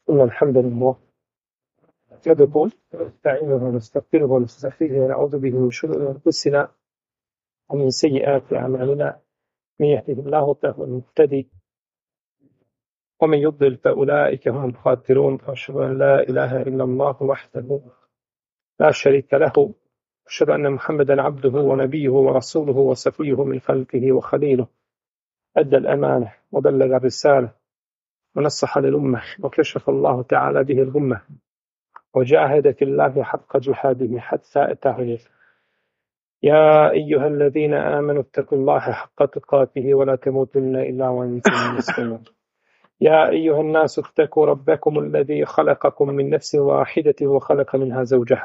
إن الحمد لله نحمده ونستعينه ونستغفره ونستهديه ونعوذ به من شرور أنفسنا ومن سيئات أعمالنا. من يهده الله فهو المهتدي ومن يضلل فأولئك هم الخاسرون. وأشهد أن لا إله إلا الله وحده لا شريك له، أشهد أن محمدا عبده ونبيه ورسوله وصفيه من خلقه وخليله، أدى الأمانة وبلغ الرسالة ونصح للأمة وكشف الله تعالى به الغمة وجاهد في الله حق جهاده حتى أتاه. يا أيها الذين آمنوا اتقوا الله حق تقاته ولا تموتن إلا وأنتم مسلمون. يا أيها الناس اتقوا ربكم الذي خلقكم من نفس واحدة وخلق منها زوجها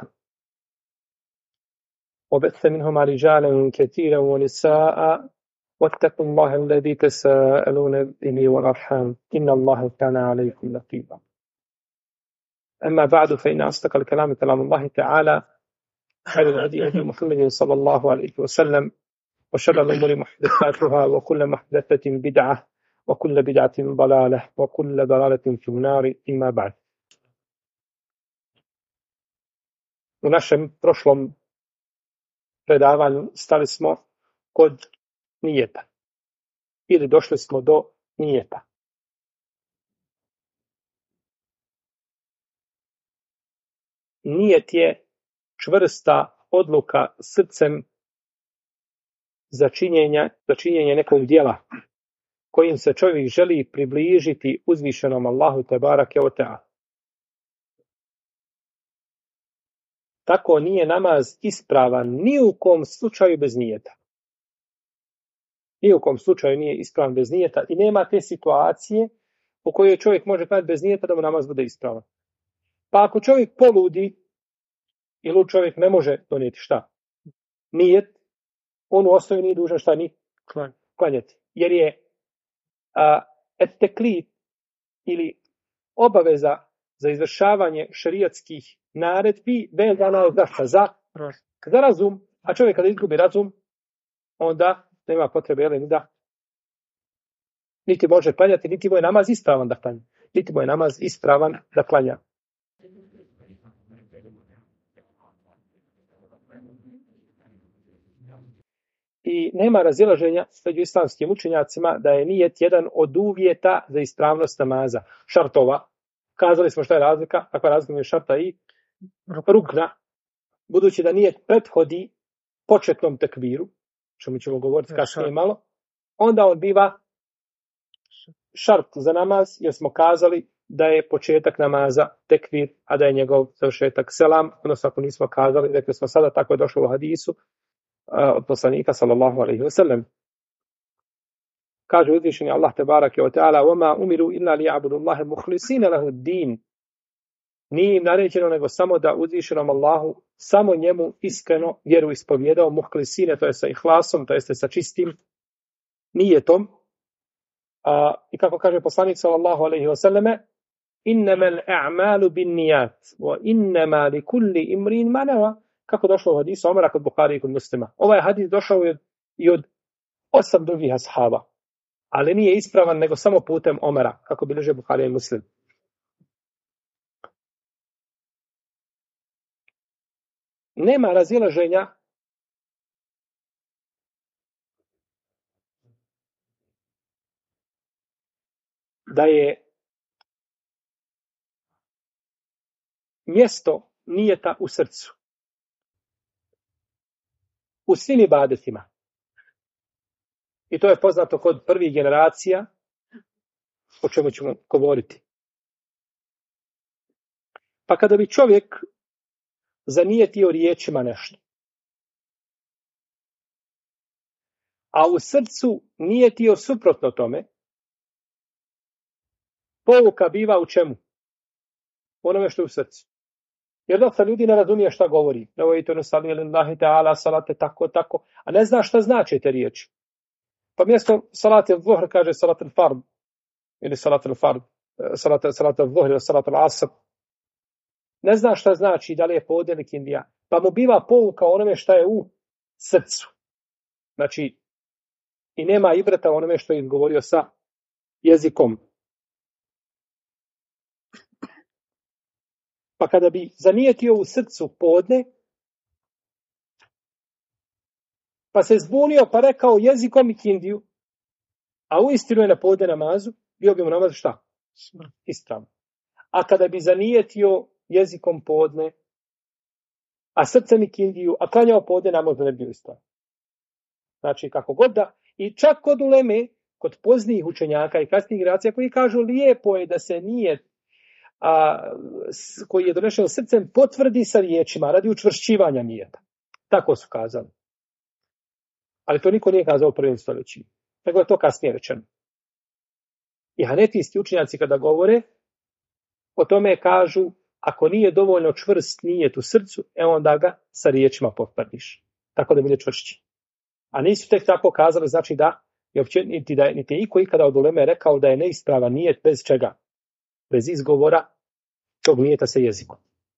وبث منهما رجالا كثيرا ونساء واتقوا الله الذي تساءلون به والأرحام إن الله كان عليكم رقيبا. أما بعد، فإن أصدق الكلام كلام الله تعالى، خير الهدي هدي محمد صلى الله عليه وسلم، وشر الأمور محدثاتها وكل محدثة بدعة وكل بدعة ضلالة وكل ضلالة في النار. إما بعد. U našem prošlom predavanju stali smo kod nijeta ili došli smo do nijeta. Nijet je čvrsta odluka srcem za činjenje nekog djela kojim se čovjek želi približiti uzvišenom Allahu tebarake ve teala. Tako nije namaz ispravan ni u kom slučaju bez nijeta. Ni u kom slučaju nije ispravan bez nijeta i nema te situacije u kojoj čovjek može klanjati bez nijeta da mu namaz bude ispravan. Pa ako čovjek poludi ili čovjek ne može donijeti šta? Nijet, on u osnovi nije dužan šta ni klanjati. Jer je teklif ili obaveza za izvršavanje šerijatskih naredbi vezana je za razum, a čovjek kada izgubi razum, onda nema potrebe da niti može klanjati, niti mu je namaz ispravan da klanja. Niti mu je namaz ispravan da klanja. I nema razilaženja među islamskim učenjacima da je nijet jedan od uvjeta za ispravnost namaza. Šartova. Kazali smo šta je razlika, kakva razlika je šarta i rukna. Budući da nijet prethodi početnom tekbiru, što mi ćemo govoriti kasnije malo, onda on biva šart za namaz, jer smo kazali da je početak namaza tekbir, a da je njegov završetak selam, odnosno ako nismo kazali, rekli smo sada, tako je došlo u hadisu od poslanika sallallahu alejhi ve sellem. Kaže uzvišeni Allah tebarake ve teala: "Wama umiru illa liya'budu Allaha mukhlisina lahu ad-din." Nije im naređeno nego samo da uzvišenom Allahu samo njemu iskreno vjeru ispovjedao, muhlisine, to je sa ihlasom, to jeste sa čistim nijetom. I kako kaže poslanik sallallahu alejhi ve selleme: "Innamal a'malu binniyat wa innama likulli imrin ma nawa." Kako došlo u hadisu Omara kod Buhari i kod Muslima. Ovaj hadis došao i od 8 drugih ashaba, ali nije ispravan nego samo putem Omara, kako bilježe Buhari i Muslim. Nema razilaženja da je mjesto nijeta u srcu. U svim ibadetima. I to je poznato kod prvih generacija, o čemu ćemo govoriti. Pa kada bi čovjek zanijetio riječima nešto, a u srcu nijetio suprotno tome, pouka biva u čemu? U onome što je u srcu. Jer dosta ljudi ne razumije šta govori. Nevojite nusalli lillahi ta'ala salate tako, a ne zna šta znači te riječi. Pa mjesto salate al-zuhr kaže salat al-fard, ili salat al-fard, salat al-zuhr ili salat al-asr. Ne zna šta znači, da li je podne ili kindija. Pa mu biva pouka onome šta je u srcu. Znači, i nema ibrata onome što je izgovorio sa jezikom. Pa kada bi zanijetio u srcu podne, pa se zbunio pa rekao jezikom i kindiju, a uistinu je na podne namazu, bio bi mu namaz šta? Ispravno. A kada bi zanijetio jezikom podne, a srcem i kindiju, a klanjao podne, namaz ne bi bio ispravno. Znači, kako god da, i čak kod uleme, kod poznijih učenjaka i kasnijih generacija koji kažu lijepo je da se nije koji je donešen srcem potvrdi sa riječima radi učvršćivanja nijeta. Tako su kazali. Ali to niko nije kazao u prvim stoljećima. Nego je to kasnije rečeno. I hanefijski učenjaci kada govore o tome kažu ako nije dovoljno čvrst nijet u srcu, onda ga sa riječima potvrdiš. Tako da bude čvršći. A nisu tek tako kazali, znači da niti je iko ikada od uleme rekao da je neispravan nijet bez čega? Bez izgovora tog nijeta sa jezikom.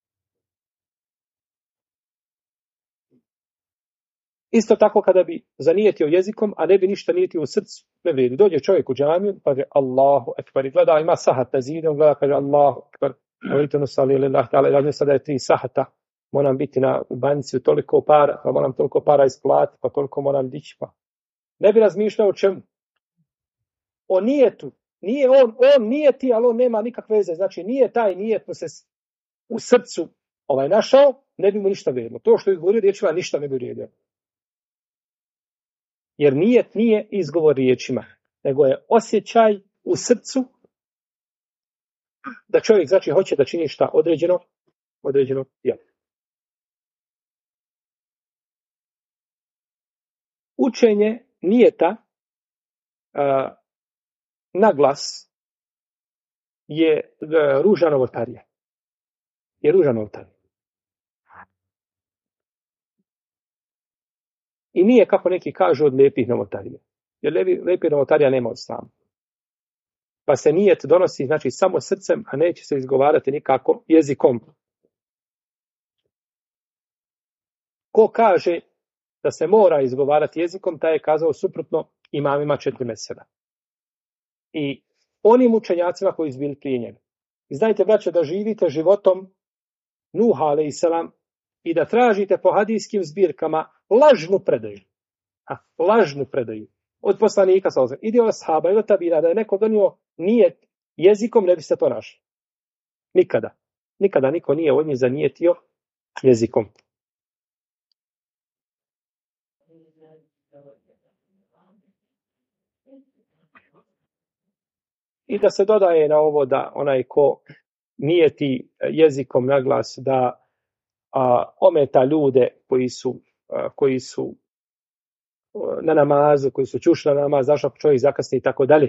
Isto tako kada bi zanijetio jezikom, a ne bi ništa nijetio u srcu, ne vrijedi. Dođe čovjek u džamiju, pa kaže Allahu ekber, i gleda, ima sahat na zidu, gleda, kaže Allahu ekber, razne sada je 3 sahata, moram biti u banci toliko para, pa moram toliko para isplatiti, pa toliko moram dići, pa. Ne bi razmišljao o čemu? O nijetu. Nije on nijeti, ali on nema nikakve veze. Znači, nije taj nijet mu se u srcu našao, ne bi mu ništa vrijedilo. To što je izgovorio riječima, ništa ne bi vrijedilo. Jer nijet nije izgovor riječima, nego je osjećaj u srcu da čovjek znači hoće da čini šta određeno djelo. Učenje nijeta na glas je ruža novotarija. I nije, kako neki kažu, od lijepih novotarija. Jer lijepih novotarija nema od sama. Pa se nijet donosi, znači, samo srcem, a neće se izgovarati nikako jezikom. Ko kaže da se mora izgovarati jezikom, taj je kazao suprotno imamima 4 mezheba. I onim učenjacima koji su bili prije njega. I znajte, braće, da živite životom Nuha alejselam i da tražite po hadijskim zbirkama lažnu predaju od poslanika sallallahu alejhi ve sellem, ashaba ili tabina, da je neko donio nijet jezikom, ne biste to našli. Nikada niko nije od njih zanijetio jezikom. I da se dodaje na ovo da onaj ko nijeti jezikom na glas da ometa ljude koji su na namazu, koji su čušli na namaz, zašto čovjek zakasni i tako dalje.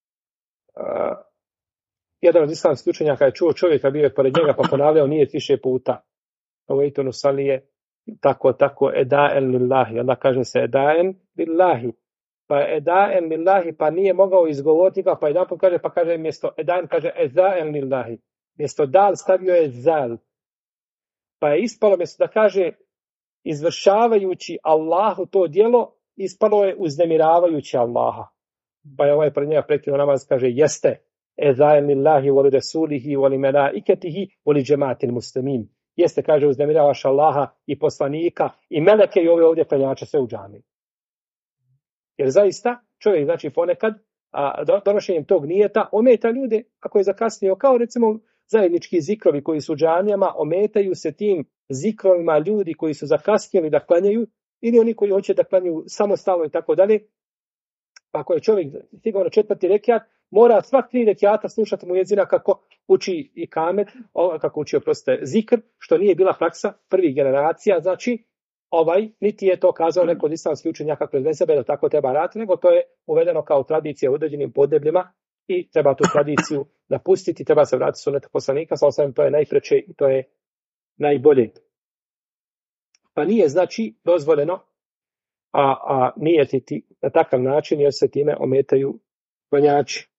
Jedan od islamskih učenjaka je čuo čovjeka, bio je pored njega pa ponavljao nijet više puta. Ovo je to nusalije, tako, edaen lillahi. Onda kaže se edaen lillahi. Pa edaen lillahi, pa nije mogao izgovoriti ga, pa jedan put kaže mjesto edaen, kaže edaen lillahi. Mjesto dal stavio je zal. Pa je ispalo mjesto da kaže izvršavajući Allahu to djelo, ispalo je uznemiravajući Allaha. Pa je ovaj pred njega prekinuo namaz, kaže jeste edaen lillahi voli rasulihi voli melaiketihi voli džematil muslimin. Jeste, kaže, uznemiravaš Allaha i poslanika i meleke i ove ovdje klanjače sve u džami. Jer zaista čovjek, znači ponekad, donošenjem tog nijeta ometa ljude, ako je zakasnio, kao recimo zajednički zikrovi koji su u džamijama, ometaju se tim zikrovima ljudi koji su zakasnili da klanjaju, ili oni koji hoće da klanjaju samostalno i tako dalje. Pa ako je čovjek stigao na 4. rekiat, mora svak 3 rekiata slušati mu jezina kako uči i kamet, kako uči zikr, što nije bila praksa prvih generacija, znači niti je to kazao neko od islamskih učenjaka kroz sebe da tako treba raditi, nego to je uvedeno kao tradicija u određenim podnebljima i treba tu tradiciju napustiti, treba se vratiti sunetu poslanika, sallallahu, to je najpreče i to je najbolje. Pa nije znači dozvoljeno nijetiti na takav način jer se time ometaju klanjači.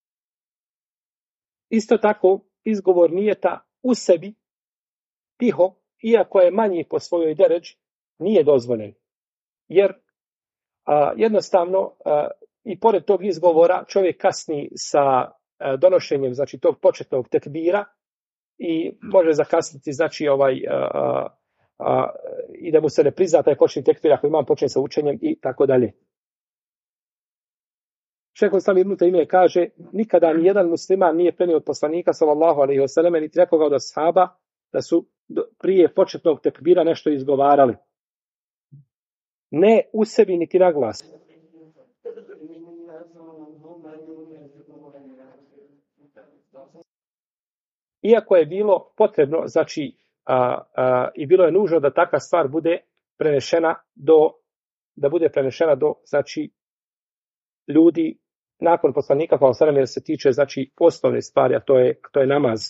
Isto tako izgovor nijeta u sebi tiho, iako je manji po svojoj deređi, nije dozvoljen. Jer jednostavno i pored tog izgovora čovjek kasni sa donošenjem, znači tog početnog tekbira, i može zakasniti, znači i da mu se ne prizna taj početni tekbir ako imam počne sa učenjem i tako dalje. Šejh Islam Ibn Tejmije kaže, nikada ni jedan musliman nije prenio od poslanika sallallahu alejhi ve selleme niti nekoga od ashaba da su prije početnog tekbira nešto izgovarali. Ne u sebi niti na glas. Iako je bilo potrebno, znači, i bilo je nužno da takva stvar bude prenešena do, znači, ljudi nakon poslanika, pa sallam, jer se tiče, znači, osnovne stvari, a to je namaz.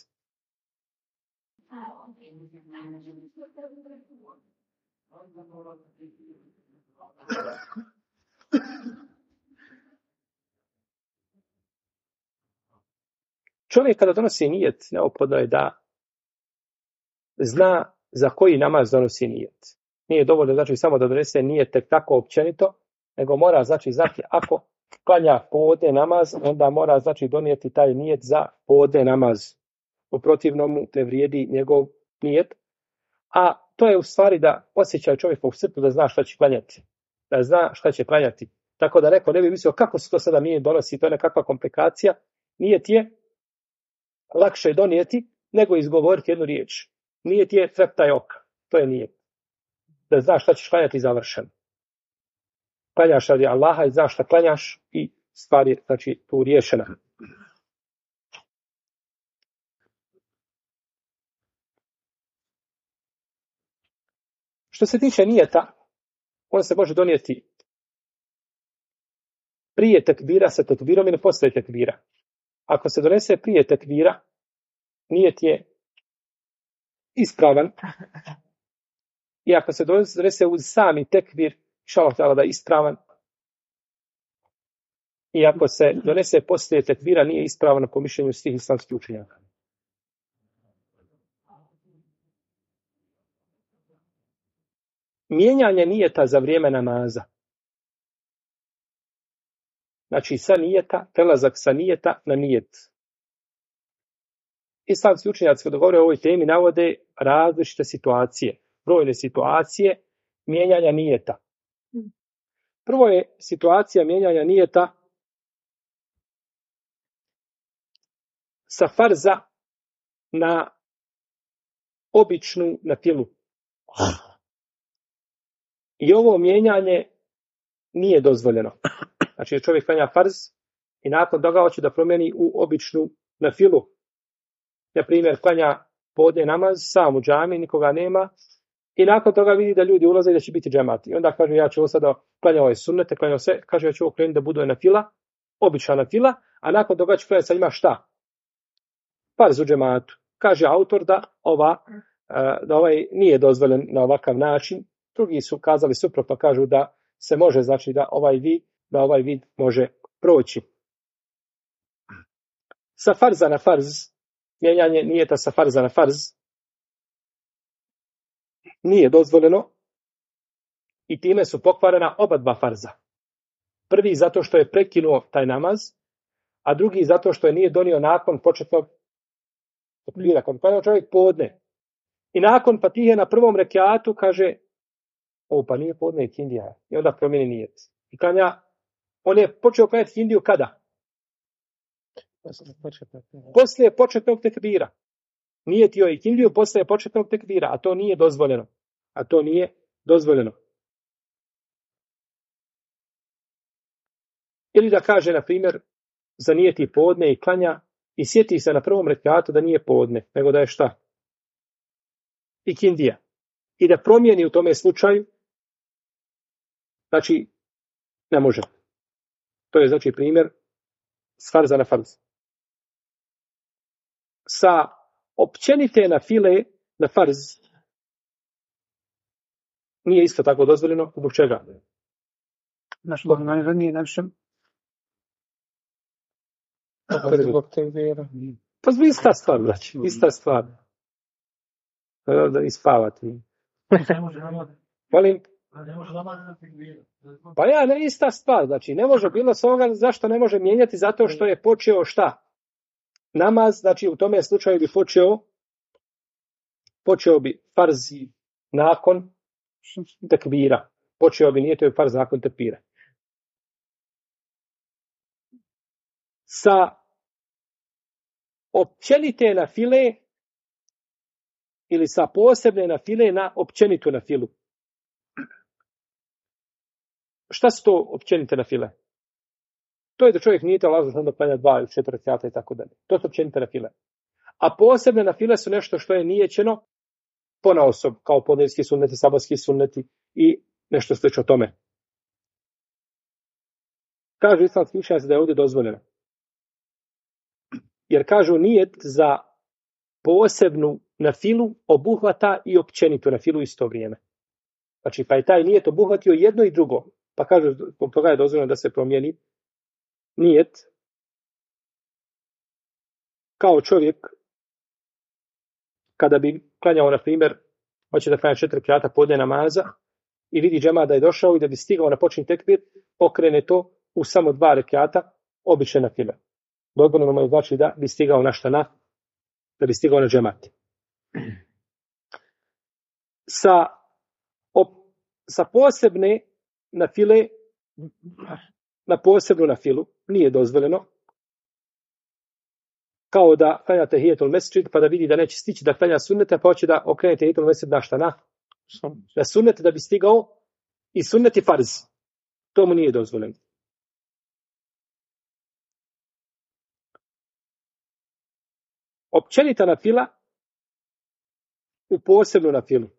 Čovjek kada donosi nijet, neophodno je da zna za koji namaz donosi nijet. Nije dovoljno, znači, samo da donese nijet tek tako općenito, nego mora, znači, znati ako klanja podne namaz, onda mora, znači, donijeti taj nijet za podne namaz. U protivnom ne vrijedi njegov nijet. A to je u stvari da osjeća čovjek u srcu da zna šta će klanjati. Da zna šta će klanjati. Tako da neko ne bi mislio kako se to sada nijet donosi, to je nekakva komplikacija. Nijet je lakše donijeti nego izgovoriti jednu riječ. Nijet je treptaj oka. To je nijet. Da znaš šta ćeš klanjati završeno. Klanjaš radi Allaha i znaš šta klanjaš i stvar je, znači, tu riješena. Što se tiče nijeta, on se može donijeti prije tekbira sa tekbirom ili poslije tekbira. Ako se donese prije tekbira, nijet je ispravan. I ako se donese uz sami tekbir, inshallah ta'ala da je ispravan. I ako se donese poslije tekbira, nije ispravan po mišljenju svih islamskih učenjaka. Mijenjanje nijeta za vrijeme namaza. Znači sa nijeta, prelazak sa nijeta na nijet. Islamski učenjaci kada govore o ovoj temi navode različite situacije, brojne situacije mijenjanja nijeta. Prvo je situacija mijenjanja nijeta sa farza na običnu nafilu. I ovo mijenjanje nije dozvoljeno. Znači čovjek klanja farz i nakon toga hoće da promijeni u običnu nafilu. Na primjer, klanja podne namaz sam u džami, nikoga nema i nakon toga vidi da ljudi ulaze i da će biti džemat. I onda kaže, ja ću ovo sada klanjao ove sunnete, klanjao sve, kaže, ja ću ovo krenuti da bude nafila, obična nafila, a nakon toga ću klanjati sa ima šta? Farz u džematu. Kaže autor da ovaj nije dozvoljen na ovakav način. Drugi su kazali suprotno, kažu da se može, znači da ovaj vid može proći. Sa farza na farz, mijenjanje nijeta sa farza na farz, nije dozvoljeno i time su pokvarena oba dva farza. Prvi zato što je prekinuo taj namaz, a drugi zato što je nije donio nakon početnog tekbira, kad klanja čovjek podne. I nakon fatihe na prvom rekiatu kaže, pa nije podne i kindija. I onda promijeni nijet. I klanja, on je počeo klanjati kindiju kada? Poslije početnog tekbira. Nijetio i kindiju poslije početnog tekbira, a to nije dozvoljeno. Ili da kaže, na primjer, zanijeti podne i klanja i sjeti se na prvom rekatu da nije podne, nego da je šta? I kindija. I da promijeni u tome slučaju, znači, ne može. To je, znači, primjer s farza na farz. Sa općenite na file na farz nije isto tako dozvoljeno. Zbog čega? Pa zbog ista stvar, znači. Ista stvar. Da ispavati. Volim. Pa ne ista stvar, znači ne može bilo svoga, zašto ne može mijenjati, zato što je počeo šta? Namaz, znači u tome slučaju bi počeo počeo bi farzi nakon tekbira. Počeo bi nijetio farz nakon tekbira. Sa općenite na file ili sa posebne na file na općenitu na filu. Šta su to općenite na file? To je da čovjek nije Allah da klanja 2 ili 4 rekata i tako dalje. To su općenite na file. A posebne na file su nešto što je nijećeno ponaosob, kao podnevski sunneti, sabatski sunneti i nešto slično tome. Kažu islamski učenjaci da je ovdje dozvoljeno. Jer kažu nijet za posebnu na filu obuhvata i općenitu na filu isto vrijeme. Znači, pa je taj nijet obuhvatio jedno i drugo. Pa kažu, zbog toga je dozvoljeno da se promijeni nijet kao čovjek kada bi klanjao, na primjer, hoće da klanja 4 rekata podne namaza i vidi džemat da je došao i da bi stigao na početni tekbir, okrene to u samo 2 rekata obične na file. Dozvoljeno mu znači da bi stigao na šta da bi stigao na džemat. Sa posebne na file na posebnu na filu nije dozvoljeno, kao da klanja tehijetul mesdžid pa da vidi da neće stići da klanja sunnete, pa hoće da okrene tehijetul mesdžid na šta na sunnete da bi stigao i sunneti farz. To mu nije dozvoljeno. Općenita na fila u posebnu na filu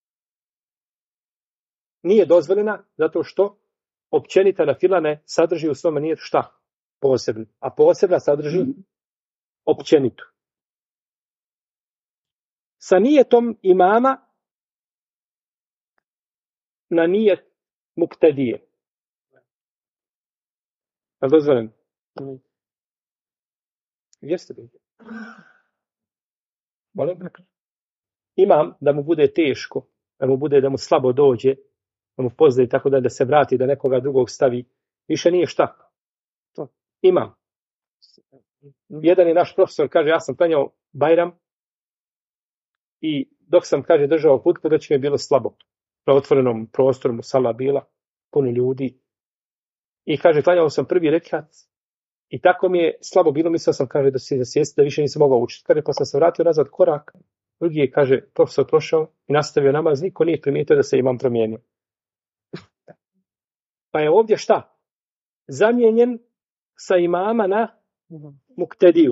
nije dozvoljena zato što općenita na fila ne sadrži u svome nije šta? Posebno. A posebna sadrži općenitu. Sa nijetom imama na nijet muktedije. A dozvoljeno? Gdje ste bili? Molim? Imam da mu bude teško, da mu slabo dođe, da mu pozdravi tako da se vrati, da nekoga drugog stavi. Više nije šta. Imam. Jedan je naš profesor, kaže, ja sam klanjao Bajram i dok sam, kaže, držao hutbu, već mi je bilo slabo. Na otvorenom prostoru musala bila, puno ljudi. I kaže, klanjao sam prvi rekat i tako mi je slabo bilo, mislio sam, kaže, da se sjesti, da više nisam mogao učiti. Kaže, pa sam se vratio nazad korak. Drugi je, kaže, profesor prošao i nastavio namaz, niko nije primijetio da se imam promijenio. Pa je ovdje šta? Zamijenjen sa imama na muktediju.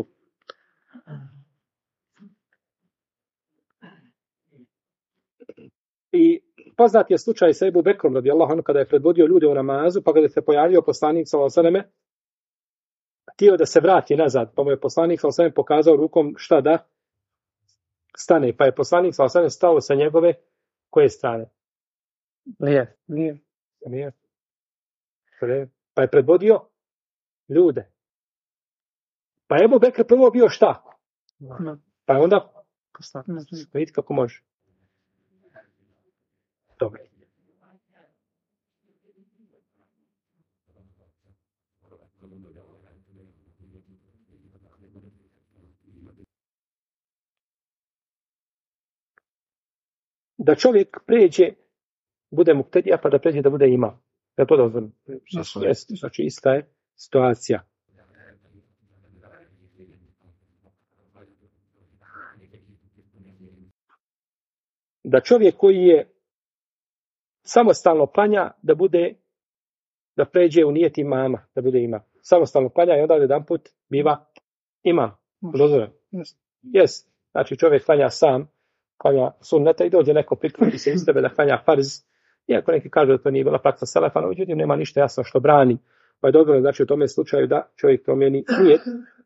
I poznat je slučaj sa Ebu Bekrom, radijallahu anhu, kada je predvodio ljude u namazu, pa kada se pojavio poslanik sallallahu alejhi ve selleme, htio da se vrati nazad, pa mu je poslanik sallallahu alejhi ve selleme pokazao rukom šta da stane, pa je poslanik sallallahu alejhi ve selleme stao sa njegove koje strane? Nije. Pa je predvodio ljude. Pa je Ebu Bekr prvo bio šta? Pa je onda vidite kako može. Dobro. Da čovjek pređe, bude muktedija, pa da pređe da bude imam. Da to dozvoljeno. Znači, ista je situacija. Da čovjek koji je samostalno klanja, da pređe u nijet imama, da bude imam. Samostalno klanja i onda jedanput biva imam. Dozvoljeno. Jest. Znači, čovjek klanja sam, klanja sunneta i dođe neko priključi se iz tebe da klanja farz. Iako neki kažu da to nije bila praksa selefa, no međutim nema ništa jasno što brani. Pa je dobro, znači u tome slučaju da čovjek promijeni nijet.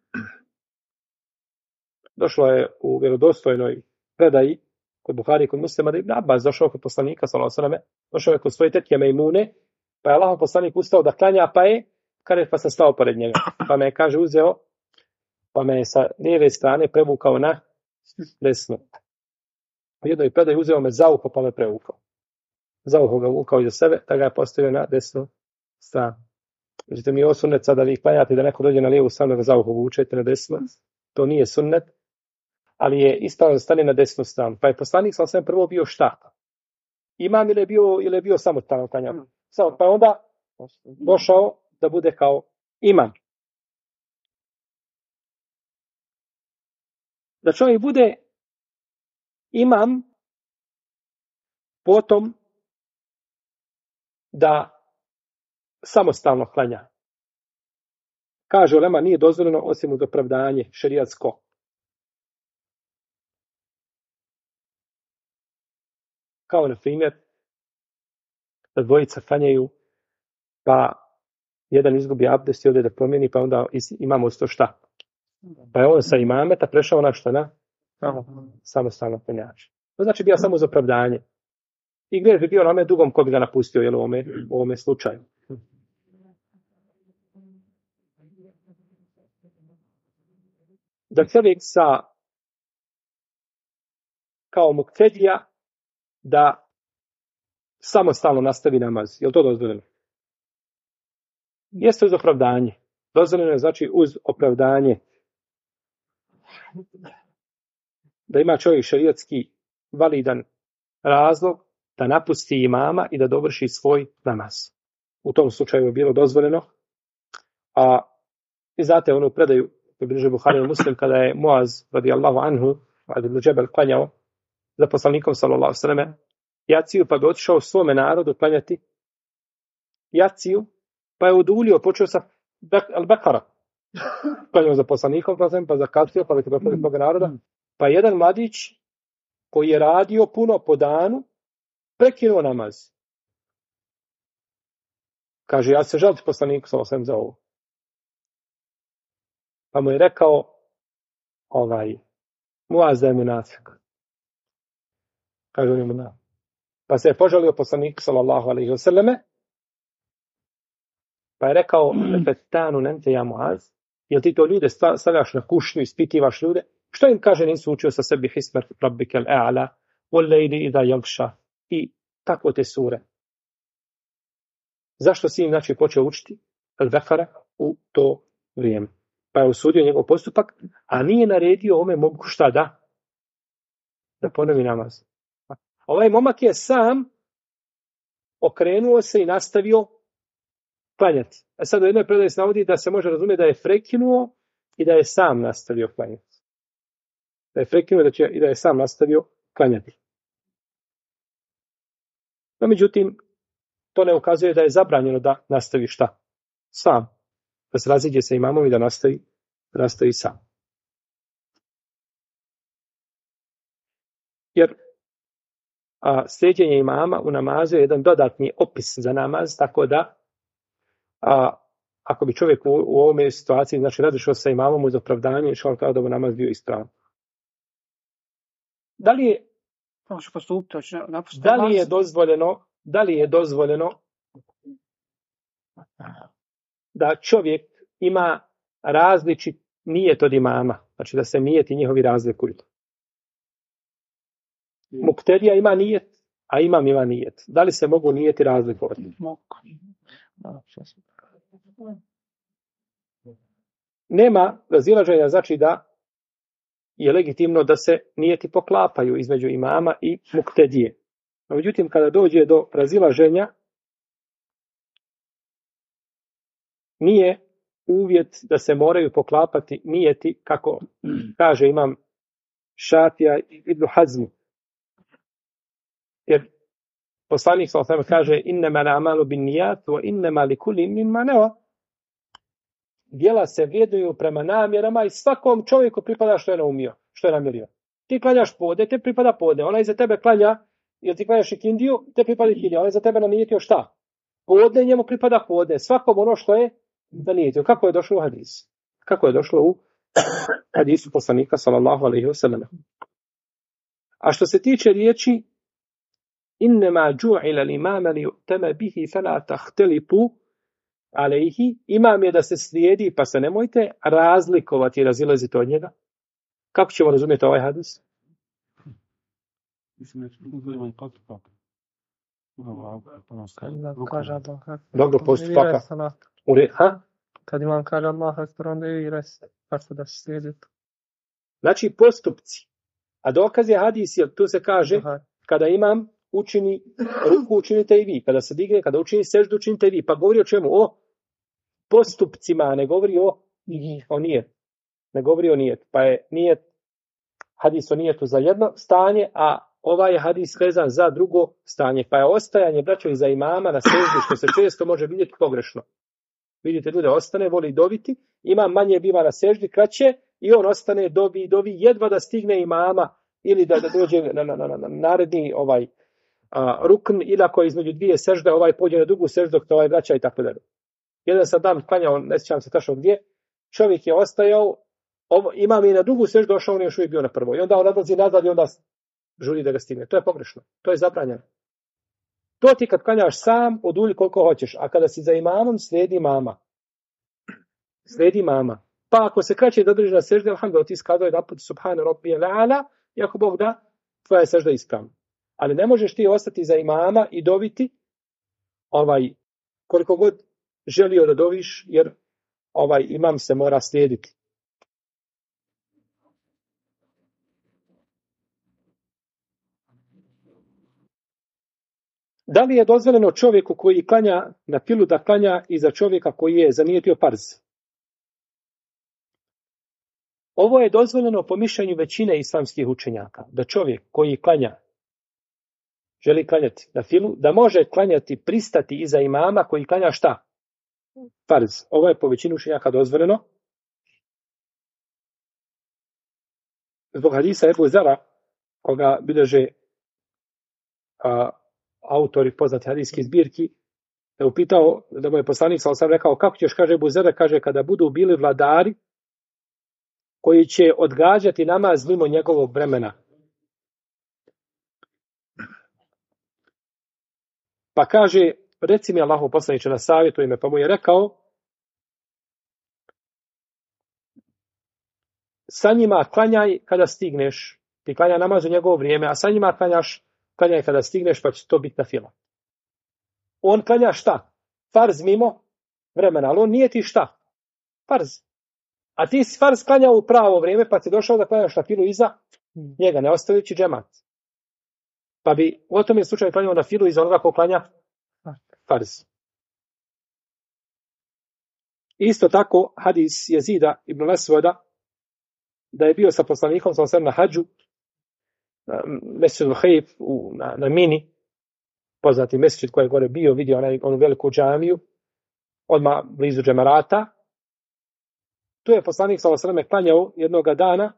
Došlo je u vjerodostojnoj predaji kod Buhari i kod Muslima da Ibn Abbas došao kod poslanika, došao je kod svoje tetke Mejmune, pa je Allahov poslanik ustao da klanja, pa sam stao pored njega. Pa me je, kaže, uzeo, pa me je sa lijeve strane prevukao na desnu. U jednoj predaji uzeo me za uho, pa me prevukao. Za uho ga vukao iza sebe, da ga je postavio na desnu stranu. Međutim, nije ovo sunnet sada da vi klanjate da neko dođe na lijevu stranu da ga za uho vučete na desnu. To nije sunnet. ali je ispravno da stane na desnu stranu. Pa je poslanik sallallahu alejhi ve sellem prvo bio šta? Imam ili je bio samostalno klanjač? Pa je onda došao da bude kao imam. Da čovjek bude imam, potom da samostalno klanja. Kaže ulema, nije dozvoljeno osim uz opravdanje šerijatsko. Kao na primjer, da dvojica klanjaju, pa jedan izgubi abdest i ode da promijeni, pa onda imamo isto šta. Pa je on sa imameta prešao na šta, na? Samostalno klanjač. To znači bio samo uz opravdanje. I gdje bi bio na ome dugom ko bi ga napustio, jel, u ovome slučaju. Da čovjek kao muktedija da samostalno nastavi namaz. Je li to dozvoljeno? Jeste uz opravdanje. Dozvoljeno je znači uz opravdanje da ima čovjek šerijatski validan razlog da napusti imama i da dovrši svoj namaz. U tom slučaju je bilo dozvoljeno. A i znate onu predaju koju bilježi Buhari i Muslim kada je Muaz radijallahu anhu ibn Džebel klanjao za poslanikom sallallahu alejhi ve selleme jaciju, pa bi otišao svome narodu klanjati jaciju, pa je oduljio, počeo sa al-Bekara. Klanjao za poslanikom, pa zakasnio, pa bi svoga naroda. Pa jedan mladić koji je radio puno po danu, prekinuo namaz. Kaže, ja se žaliti poslaniku sallallahu alejhi ve sellem za ovo. Pa mu je rekao, Muaz da je munafik. Kaže on je munafik. Pa se je požalio poslaniku sallallahu alejhi ve selleme, pa je rekao, fetanu nente ja Muaz, jel ti to ljude stavljaš na kušnju, ispitivaš ljude? Što im kaže, nisu učio sa sebi hismer rabbikel a'la, wal lejli ida jagša, i tako te sure. Zašto si im znači počeo učiti al-Bekara u to vrijeme? Pa je osudio njegov postupak, a nije naredio ome momku šta da ponovi namaz. Ovaj momak je sam okrenuo se i nastavio klanjati. A sad u jednoj predaji se navodi da se može razumjeti da je prekinuo i da je sam nastavio klanjati. Da je prekinuo i da je sam nastavio klanjati. No, međutim, to ne ukazuje da je zabranjeno da nastavi šta? Sam. Da se raziđe sa imamom i da nastavi sam. Jer sljeđenje imama u namazu je jedan dodatni opis za namaz, tako da ako bi čovjek u ovome situaciji znači razišao sa imamom uz opravdanje, išao kao da bi namaz bio ispravan. Da li je dozvoljeno da čovjek ima različit nijet od imama, znači da se nijeti njihovi razlikuju. Muktedija ima nijet, a imam ima nijet. Da li se mogu nijeti razlikovati? Nema razilaženja, znači da je legitimno da se nijeti poklapaju između imama i muktedije. No, međutim, kada dođe do razilaženja, nije uvjet da se moraju poklapati nijeti, kako kaže imam Šafija i Ibn Hazmi. Jer poslanik sallallahu alejhi ve sellem kaže innama al-a'malu bin-nijat wa innama likulli mimma nawa. Djela se vrijeduju prema namjerama i svakom čovjeku pripada što je naumio, što je namjerio. Ti klanjaš podne, te pripada podne. Ona iza tebe klanja, jer ti klanjaš ikindiju, te pripada ikindija. Ona iza tebe nanijetio šta? Podne, njemu pripada podne. Svakom ono što je nanijetio. Kako je došlo u hadisu? Kako je došlo u hadisu poslanika sallallahu alejhi ve sellem? A što se tiče riječi innama ju'ila al-imama li yu'tama bihi fala tahtalifu alejhi, imam je da se slijedi, pa se nemojte razlikovati i razilaziti od njega. Kako ćemo razumjeti ovaj hadis? Dobro, postupaka. Kad imam kaže Allah, onda i rest. Kako da se slijedi? Znači, postupci A dokaz je hadis, jer tu se kaže, kada imam učini ruku, učinite i vi. Kada se digne, kada učini seždu, učinite i vi. Pa govori o čemu? O postupcima, ne govori o nijet. Ne govori o nijet. Pa je nijet, hadis o nijetu za jedno stanje, a ovaj je hadis vezan za drugo stanje. Pa je ostajanje, braćo, iza imama na seždi, što se često može vidjeti pogrešno. Vidite, ljude ostane, voli dobiti, imam manje biva na seždi, kraće, i on ostane, dobi, jedva da stigne imama, ili da dođe na naredni rukn, ili ako je između dvije sežde, pođe na drugu seždu, dok to vraća i tako dalje. Jedan sam dan klanjao, ne sjećam se tačno gdje, čovjek je ostajao, imam i na drugu seždu došao, on je još uvijek bio na prvoj. I onda on odlazi nazad i onda žuri da ga stigne. To je pogrešno, to je zabranjeno. To ti kad klanjaš sam, odulji koliko hoćeš, a kada si za imamom, slijedi mama. Slijedi mama. Pa ako se kraće zadrži na sežde, alhamdulillah, ti skazao jedan put subhana rabbija l'ala, i ako Bog da, tvoja je sežda ispravna. Ali ne možeš ti ostati za imama i dobiti koliko god želio da doviš, jer imam se mora slijediti. Da li je dozvoljeno čovjeku koji klanja na filu da klanja iza čovjeka koji je zanijetio farz? Ovo je dozvoljeno po mišljenju većine islamskih učenjaka, da čovjek koji klanja, želi klanjati na filu, da može klanjati, pristati iza imama koji klanja šta? Farz. Ovo je po većini učenjaka dozvoljeno. Zbog hadisa Ebu Zara, koga bilježe autori poznati hadijski zbirki, da je upitao, da mu je poslanik sam rekao, kako ćeš, kaže Ebu Zara, kaže, kada budu bili vladari koji će odgađati namaz mimo njegovog vremena. Pa kaže, reci mi Allahov poslaniče na savjetu ime, pa mu je rekao, sa njima klanjaj kada stigneš, ti klanja namaz u njegovo vrijeme, a sa njima klanjaj kada stigneš, pa će to biti na fila. On klanja šta? Farz mimo vremena, ali on nije ti šta? Farz. A ti si farz klanjao u pravo vrijeme, pa ti došao da klanjaš na filu iza njega, ne ostavljajući džemat. Pa bi u tom je slučaju klanjao na filu iza onoga ko klanja farz. Isto tako hadis Jezida ibn Lesvoda, da je bio sa poslanikom sallallahu na hadžu, Mesdžidul Hejf na Mini, poznati mesdžid koji je gore bio, vidio onu veliku džamiju, odmah blizu džemerata. Tu je poslanik sallallahu klanjao jednoga dana,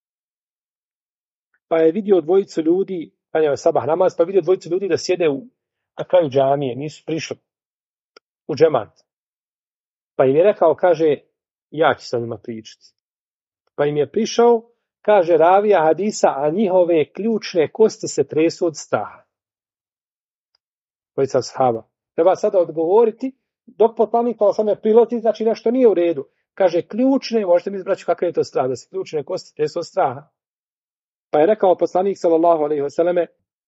pa je vidio dvojicu ljudi, klanjao je sabah namaz, pa je vidio dvojicu ljudi da sjede na kraju džamije, nisu prišli u džemat. Pa im je rekao, kaže, ja ću sa njima pričati. Pa im je prišao, kaže ravija hadisa, a njihove ključne kosti se tresu od straha. Dvojica ashaba. Treba sada odgovoriti, dok poslanik sallallahu priloti, znači nešto nije u redu. Kaže, ključne, možete mi izbraći kakav je to strah, da se ključne kosti tresu od straha. Pa je rekao poslanik sallallahu alejhi ve selleme,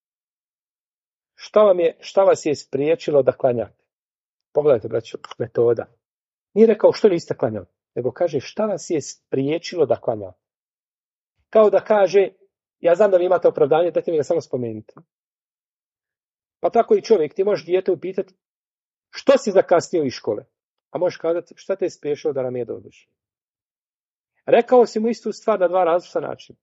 šta vas je spriječilo da klanjate? Pogledajte, braćo, metoda. Nije rekao što niste klanjali, nego kaže šta vas je spriječilo da klanjate. Kao da kaže, ja znam da vi imate opravdanje, dajte mi ga samo spomenuti. Pa tako i čovjek, ti možeš dijete upitati, što si zakasnio iz škole? A možeš kazati, šta te je spriječilo da nam je dođeš? Rekao si mu istu stvar na dva različita načina.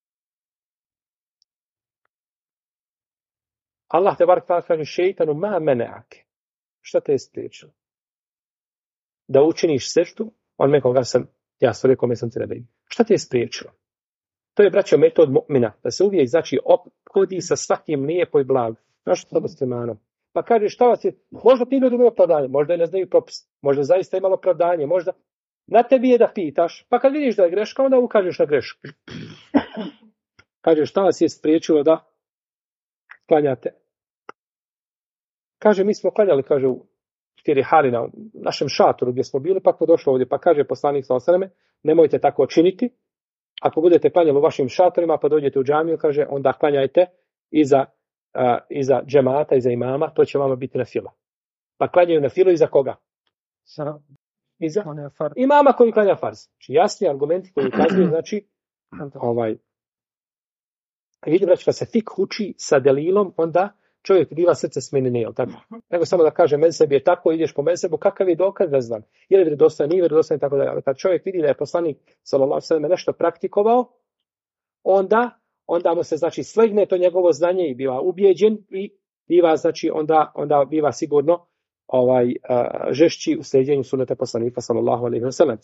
Allah te bar kaže šeitanu ma meneake. Šta te je spriječilo? Da učiniš seždu, on me koga ja sam rekao, sam ti ne. Šta te je spriječilo? To je, braćo, metod mu'mina, da se uvijek, znači, opkodi sa svakim lijepo i blago. Znaš što s muslimanom? Pa kaže, šta vas je, možda ti ljudi imaju opravdanje, možda i ne znaju propis, možda zaista imalo opravdanje, možda na tebi je da pitaš, pa kad vidiš da je greška, onda ukažeš na grešku. Kaže, šta vas je spriječilo da klanjate? Kaže, mi smo klanjali, kaže, u Tirihari, na našem šatoru gdje smo bili, pa ko došlo ovdje, pa kaže poslanik sallallahu alejhi ve selleme, nemojte tako činiti. Ako budete klanjali u vašim šatorima, pa dođete u džamiju, kaže, onda klanjajte iza džemata, iza imama, to će vama biti na fila. Pa klanjaju na filu iza koga? Iza imama koji klanja farz. Znači, jasni argumenti koji ukazuju, znači, Vidi, braći, kad se fik uči sa delilom, onda čovjek biva srce smenine, jel tako? Nego samo da kaže, mezheb je tako, ideš po mezhebu, kakav je dokaz, ne znam. Je li vjerodostojan, nije vjerodostojan i tako dalje. Ali kad čovjek vidi da je poslanik sallallahu alejhi ve sellem nešto praktikovao, onda mu se, znači, slegne to njegovo znanje i biva ubijeđen i biva, znači, onda biva sigurno žešći u sljeđenju sunneta poslanika sallallahu alejhi ve sellem.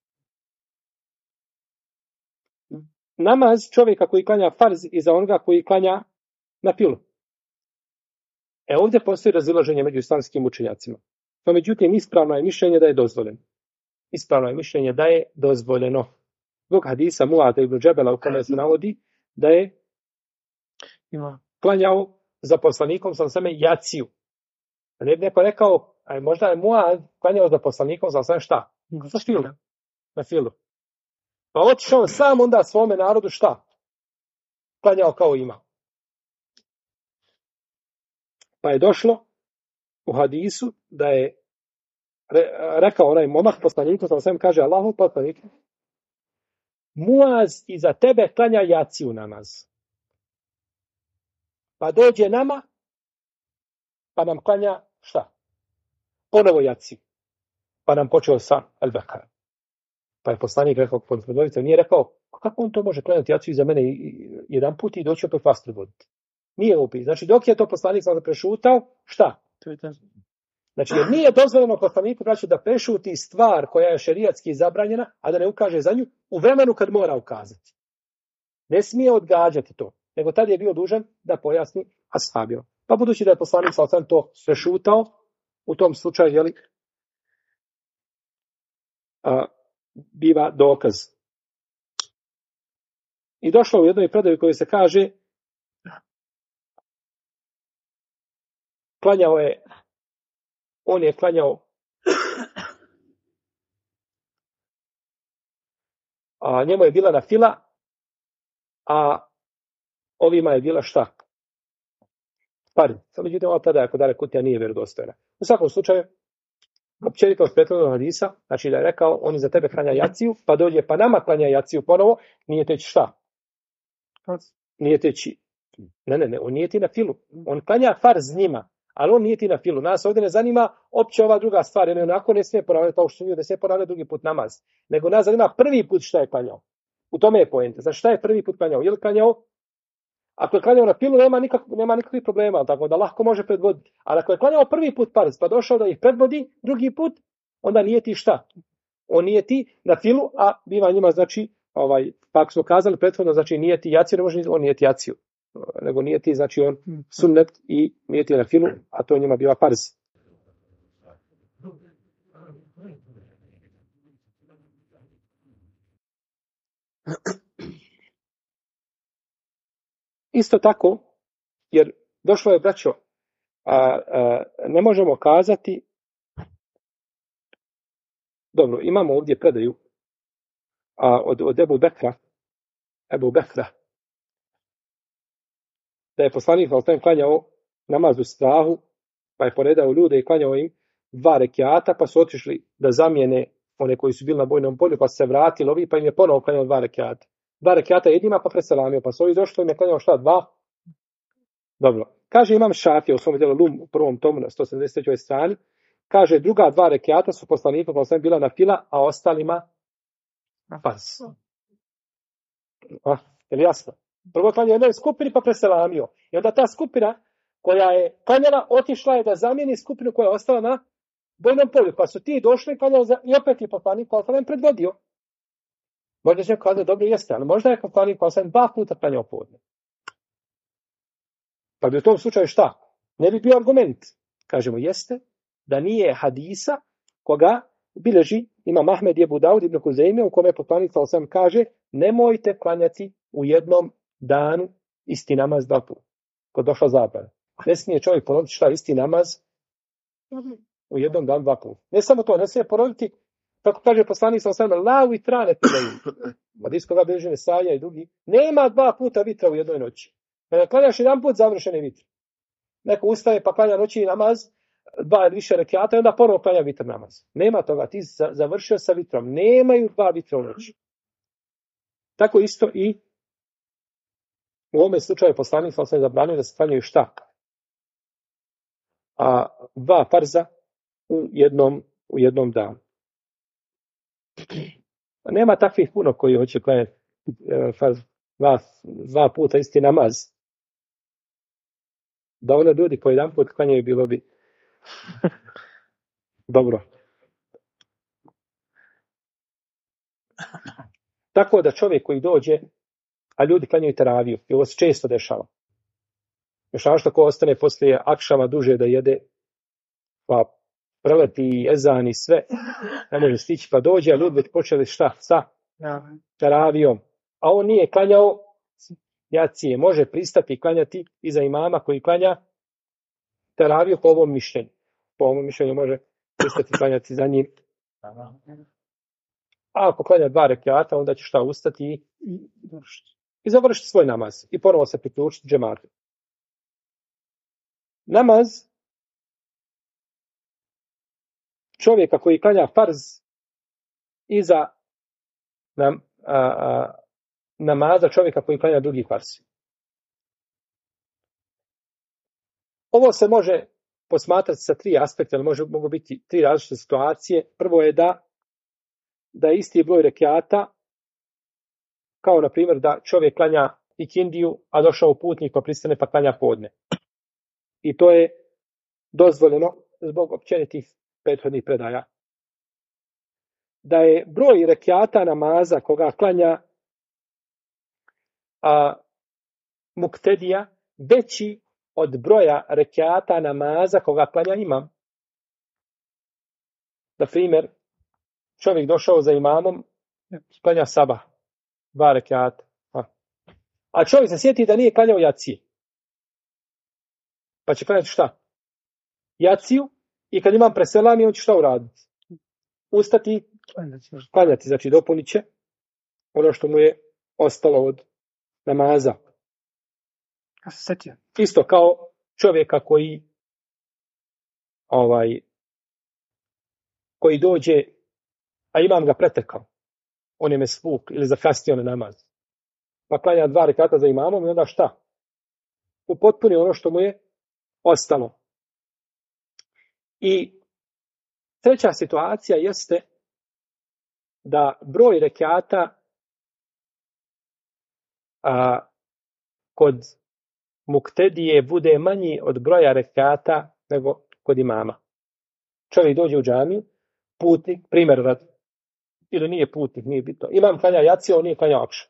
Namaz čovjeka koji klanja farz i za onoga koji klanja na filu. Ovdje postoji razilaženje među islamskim učenjacima. No, međutim, ispravno je mišljenje da je dozvoljeno. Ispravno je mišljenje da je dozvoljeno. Zbog hadisa Muada ibn Džebela u kome se navodi da je klanjao za poslanikom sa sveme jaciju. Ne bi neko rekao, možda je Muad klanjao za poslanikom sa sveme šta? Za filu. Na filu. Pa otišao sam onda svome narodu šta? Klanjao kao ima. Pa je došlo u hadisu da je rekao onaj momak poslaniku, sam svem kaže Allahu poslanik, Muaz iza tebe klanja jaciju namaz. Pa dođe nama, pa nam klanja šta? Ponovo jaciju. Pa nam počeo sa Al-Bekara. Pa je poslanik rekao, nije rekao, kako on to može klanjati jaciju iza mene jedan put i doći opet vas predvoditi? Nije upis. Znači, dok je to poslanik sam prešutao, šta? Znači, jer nije dozvoljeno poslaniku da prešuti stvar koja je šerijatski zabranjena, a da ne ukaže za nju u vremenu kad mora ukazati. Ne smije odgađati to, nego tad je bio dužan da pojasni ashabima. Pa budući da je poslanik sam to prešutao, u tom slučaju, jeli, biva dokaz. I došlo u jednoj predaji koji se kaže on je klanjao a njemu je bila na fila, a ovima je bila šta? Farz. Samo međutim, ova predaja kod Dare Kutnija nije vjerodostojna. U svakom slučaju, općenito od prethodnog hadisa, znači da je rekao, on za tebe klanja jaciju, pa dođe, pa nama klanja jaciju ponovo, nije teći šta? Nije teći. Ne, on nije ti na filu. On klanja farz njima, ali on nije ti na filu. Nas ovdje ne zanima opće ova druga stvar, jer onako ne smije ponavljati, kao što ne smije ponavljati drugi put namaz. Nego nas zanima prvi put šta je klanjao. U tome je poenta. Znači šta je prvi put klanjao? Je li klanjao? Ako je klanjao na filu, nema nikakvih problema, tako da lahko može predvoditi. Ali ako je klanjao prvi put farz, pa došao da ih predvodi drugi put, onda nije ti šta? On nije ti na filu, a biva njima, znači, pa ako smo kazali prethodno, znači nije ti jaciju, ne može on nije ti jaciju. Nego nije ti, znači on sunnet i nije ti na filu, a to njima biva farz. Isto tako, jer došlo je, braćo, ne možemo kazati, dobro, imamo ovdje predaju od Ebu Bekra, da je poslanik klanjao namaz u strahu, pa je poredao ljude i klanjao im 2 rekiata, pa su otišli da zamijene one koji su bili na bojnom polju, pa su se vratili ovi, pa im je ponovo klanjao 2 rekiata. 2 rekiata jednima, pa preselamio, pa su ovi došli, im je klanjao šta? 2? Dobro. Kaže Imam Šafija u svom djelu Lum u prvom tomu na 173. strani, kaže druga 2 rekiata su poslaniku bila na fila, a ostalima farz. Je li jasno? Prvo klanjao jednoj skupini, pa preselamio. I onda ta skupina koja je klanjala, otišla je da zamijeni skupinu koja je ostala na bojnom polju. Pa su ti došli i opet je poslanik predvodio. Možda će kazati, dobro jeste, ali možda je poslanik 2 puta klanjao podne. Pa bi u tom slučaju šta? Ne bi bio argument. Kažemo, jeste da nije hadisa koga bileži Imam Ahmed i Ebu Daud ibn Huzejme, u kome poslanik kaže, nemojte klanjati u jednom danu isti namaz 2 puta. Kod došla zabrana. Ne smije čovjek ponoviti šta isti namaz u jednom danu 2 puta. Ne samo to, ne smije ponoviti, kako kaže poslanik la vitrane tuleju. Hadis koga bileži Nesaja i drugi. Nema 2 puta vitra u jednoj noći. Kada klanjaš jedan put, završene vitre. Neko ustaje pa klanja noći namaz, 2 ili više rekiata i onda ponovo klanja vitr namaz. Nema toga, ti završio sa vitrom. Nemaju 2 vitra u noći. Tako isto U ovome slučaju poslanik sam se zabranio da se klanjaju šta? A dva farza u jednom danu. Nema takvih puno koji hoće klanjati farz dva puta isti namaz. Da ono ljudi po jedan put klanjaju bilo bi dobro. Tako da čovjek koji dođe, a ljudi klanjaju teraviju, i ovo se često dešava. Dešava što ko ostane poslije akšama duže da jede, pa preleti ezan i sve, ne može stići, pa dođe, a ljudi već počeli šta? Sa teravijom. A on nije klanjao jacije. Može pristati i klanjati iza imama koji klanja teraviju po ovom mišljenju. Po ovom mišljenju može pristati i klanjati za njim. A ako klanja 2 rekata, onda će šta ustati i završiti svoj namaz. I ponovo se priključiti džematu. Namaz čovjeka koji klanja farz iza namaza čovjeka koji klanja drugi farz. Ovo se može posmatrati sa 3 aspekta, ali mogu biti 3 različite situacije. Prvo je da je isti broj rekiata, kao na primjer da čovjek klanja ikindiju, a došao putnik pa pristane pa klanja podne. I to je dozvoljeno zbog općenitih prethodnih predaja. Da je broj rekiata namaza koga klanja muktedija veći od broja rekiata namaza koga klanja imam. Na primjer, čovjek došao za imamom, klanja sabah, 2 rekiata. A čovjek se sjeti da nije klanjao jacije. Pa će klanjati šta? Jaciju, i kad imam preselami, on će šta uraditi? Ustati, klanjati, znači dopunit će ono što mu je ostalo od namaza. Isto kao čovjeka koji dođe, a imam ga pretekao. On je mesvuk ili zakasnio na namaz. Pa klanja 2 rekata za imamom i onda šta? Upotpuni ono što mu je ostalo. I treća situacija jeste da broj rekata kod muktedije bude manji od broja rekata nego kod imama. Čovjek dođe u džamiju, putnik, primjer rad, ili nije putnik, nije bitno. Imam klanja jaciju, on nije klanja akšam.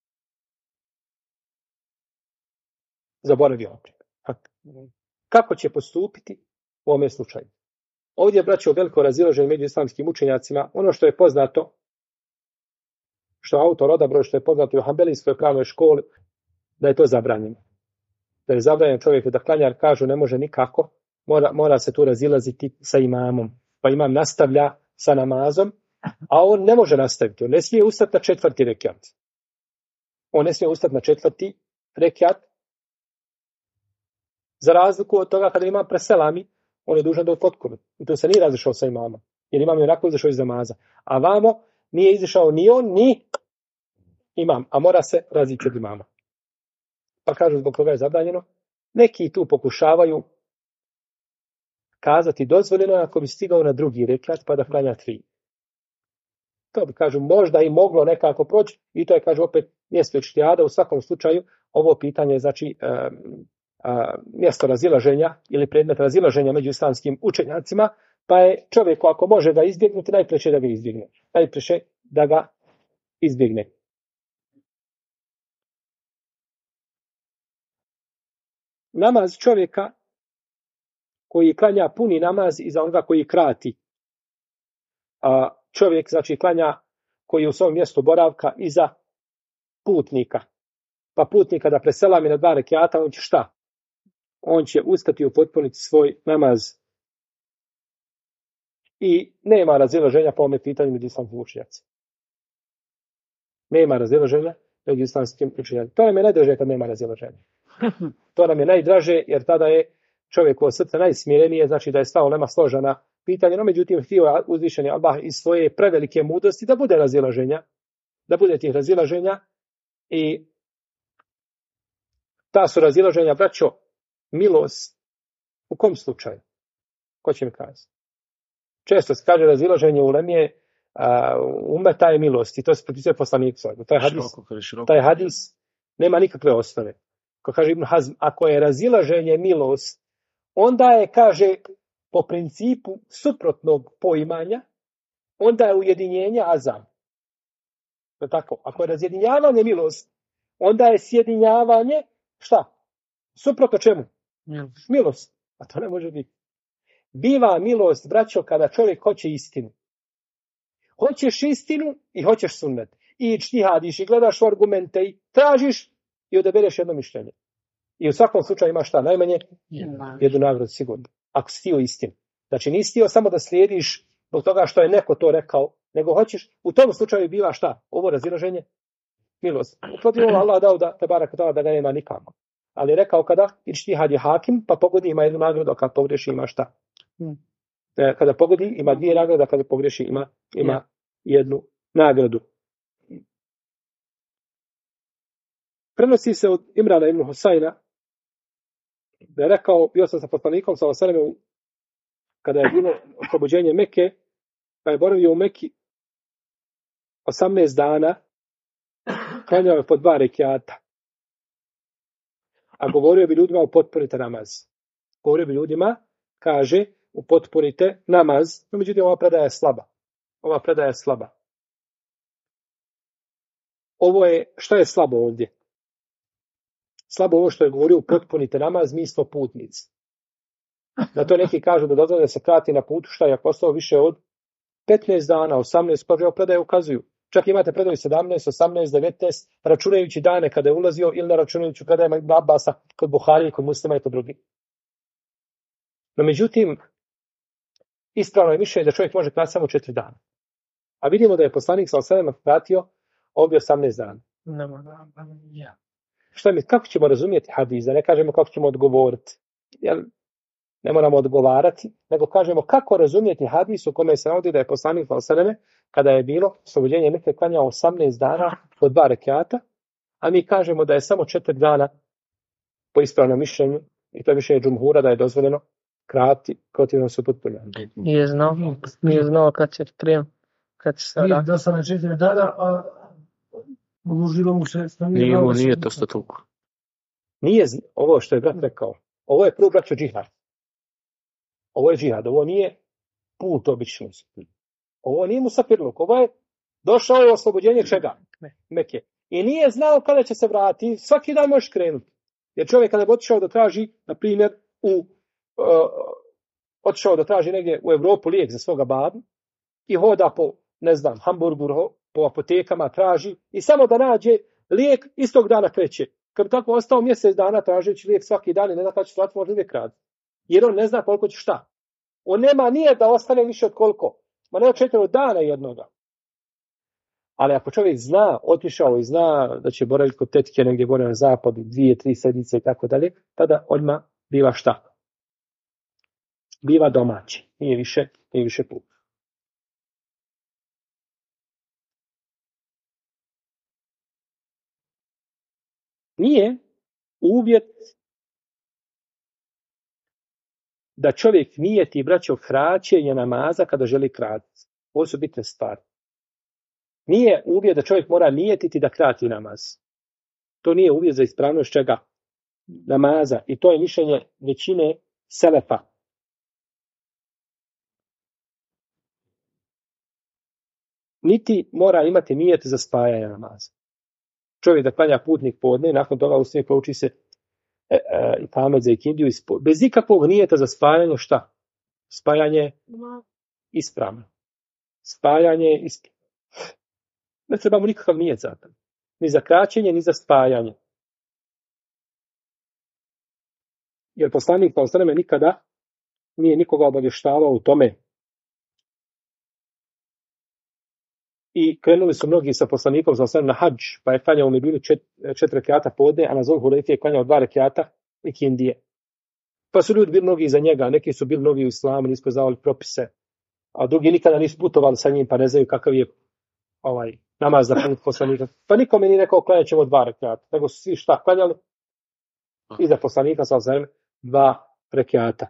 Zaboravio opet. Kako će postupiti u ovome slučaju? Ovdje je, braćo, veliko razilaženje među islamskim učenjacima. Ono što je poznato, što autor odabrao, što je poznato u Hanbelijskoj pravnoj školi, da je to zabranjeno. Da je zabranjeno čovjeku da klanja, jer kažu ne može nikako, mora se tu razilaziti sa imamom. Pa imam nastavlja sa namazom, a on ne može nastaviti. On ne smije ustati na 4. rekiat. On ne smije ustati na 4. rekiat. Za razliku od toga kada ima preselami, on je dužan da upotpuni. I to se nije razišao sa imama. Jer imam je onako izašao iz namaza. A vamo nije izašao ni on, ni imam. A mora se razići od imama. Pa kažu zbog toga je zabranjeno. Neki tu pokušavaju kazati dozvoljeno ako bi stigao na 2. rekiat pa da klanja 3. To bi, kažu, možda i moglo nekako proći. I to je, kažu, opet mjesto ištihada. U svakom slučaju ovo pitanje je, znači, mjesto razilaženja ili predmet razilaženja među islamskim učenjacima, pa je čovjeku ako može ga izbjegnuti, najpreće da ga izbjegne. Najpreće da ga izbjegne. Namaz čovjeka koji klanja puni namaz i za onoga koji krati. A čovjek, znači, klanja koji je u svom mjestu boravka iza putnika. Pa putnika da preselami na 2 rekiata, on će šta? On će ustati i upotpuniti svoj namaz. I nema razilaženja po ovome pitanju među islamskim učenjacima. Nema razilaženja među islamskim učenjacima. To nam je najdraže kad nema razilaženja. To nam je najdraže jer tada je čovjekovo srce najsmirenije, znači da je sva ulema složena pitanja. No, međutim, htio uzvišeni Allah iz svoje prevelike mudrosti da bude razilaženja, da bude tih razilaženja i ta su razilaženja, braćo, milost. U kom slučaju? Ko će mi kazati? Često se kaže razilaženje u ulemije, umeta je milost i to se propisuje poslanik svoj. Taj hadis nema nikakve osnove. Ko kaže Ibn Hazm, ako je razilaženje milost, onda je, kaže, po principu suprotnog poimanja, onda je ujedinjenje azam. To je tako. Ako je razjedinjavanje milost, onda je sjedinjavanje, šta? Suprotno čemu? Milost. A to ne može biti. Biva milost, braćo, kada čovjek hoće istinu. Hoćeš istinu i hoćeš sunnet. I čtihadiš i gledaš u argumente i tražiš i odabereš jedno mišljenje. I u svakom slučaju imaš šta? Najmanje jednu nagradu sigurno. Ako si htio istinu. Znači nisi htio samo da slijediš zbog toga što je neko to rekao, nego hoćeš, u tom slučaju biva šta? Ovo razilaženje? Milost. Protiv Allah dao da te barak da ga nema nikako. Ali rekao kada ičtihad je hakim, pa pogodi ima jednu nagradu, a kada pogreši ima šta? Kada pogodi ima dvije nagrade, a kada pogreši ima jednu nagradu. Prenosi se od Imrana ibn Husajna da je rekao, bio sam sa poslanikom sallallahu alejhi ve sellem kada je bilo oslobođenje Mekke, pa je boravio u Mekki 18 dana, klanjao je po 2 rekjata. A govorio bi ljudima upotpunite namaz. Govorio bi ljudima, kaže, upotpunite namaz. No, međutim, ova predaja je slaba. Ovo je, šta je slabo ovdje? Slabo ovo što je govorio upotpunite namaz, mi smo putnici. Na to neki kažu da dozvole da se krati na putu, šta je postao više od 15 dana, 18, pa predaje ukazuju. Čak imate predaju 17, 18, 19, računajući dane kada je ulazio ili ne računajući predajama Ibn Abasa kod Buhari i kod Muslima i kod drugih. No međutim, ispravno je mišljenje da čovjek može krati samo 4 dana. A vidimo da je poslanik sallallahu alejhi ve sellem kratio ovdje 18 dana. Kako ćemo razumjeti hadis? Da ne kažemo kako ćemo odgovoriti. Jer ne moramo odgovarati, nego kažemo kako razumjeti hadis u kome se navodi da je poslanik sallallahu alejhi ve sellem kada je bilo oslobođenje Mekke klanjao 18 dana po 2 rekjata, a mi kažemo da je samo 4 dana po ispravnom mišljenju, i to je mišljenje džumhura da je dozvoljeno krati protivno su potpuno. Nije znao kad će krenuti. Nije da sam na 4 dana, a uložilo mu se... Nije to što toliko. Nije ovo što je brat rekao. Ovo je prvo braćo džihad. Ovo je džihad, ovo nije put obično. Ovo nije musafirluk, ovo je došao je oslobođenje čega? Mekke. I nije znao kada će se vratiti, svaki dan možeš krenuti. Jer čovjek kada bi otišao da traži, na primjer, otišao da traži negdje u Evropu lijek za svoga babu i hoda po, ne znam, Hamburgu, po apotekama traži i samo da nađe lijek istog dana kreće. Kad bi tako ostao mjesec dana tražeći lijek svaki dan i ne zna kada će shvatiti, može uvijek raditi. Jer on ne zna koliko će šta. On nema nije da ostane više od koliko. Ma ne od 4 dana jednoga. Ali ako čovjek zna, otišao i zna da će boraviti kod tetke negdje gore na zapadu, 2-3 sedmice i tako dalje, tada odmah biva šta? Biva domaći. Nije više put. Nije uvjet da čovjek nijeti, braćo, kraćenje namaza kada želi kratiti. Ovo su bitne stvari. Nije uvjet da čovjek mora nijetiti da krati namaz. To nije uvjet za ispravnost čega? Namaza. I to je mišljenje većine selefa. Niti mora imati nijet za spajanje namaza. Čovjek da klanja putnik podne, nakon toga ustane prouči se i kamet za ikindiju, bez ikakvog nijeta za spajanje šta? Spajanje ispravno. Spajanje ispravno. Ne trebamo nikakav nijet za to. Ni za kraćenje, ni za spajanje. Jer poslanik sallallahu alejhi ve sellem nikada nije nikoga obavještavao u tome. I krenuli su mnogi sa poslanikom sallallahu alejhi ve sellem na hadž, pa je klanjao mi bili 4 rekjata podne, a na Zul Hulejfe je klanjao 2 rekjata ikindije. Pa su ljudi bili mnogi iza njega, neki su bili novi u islamu, nisu poznavali propise, a drugi nikada nisu putovali sa njim, pa ne znaju kakav je namaz za put poslanika. Pa nikome nije rekao klanjat ćemo 2 rekjata, nego su svi šta klanjali? iza poslanika sallallahu alejhi ve sellem 2 rekata.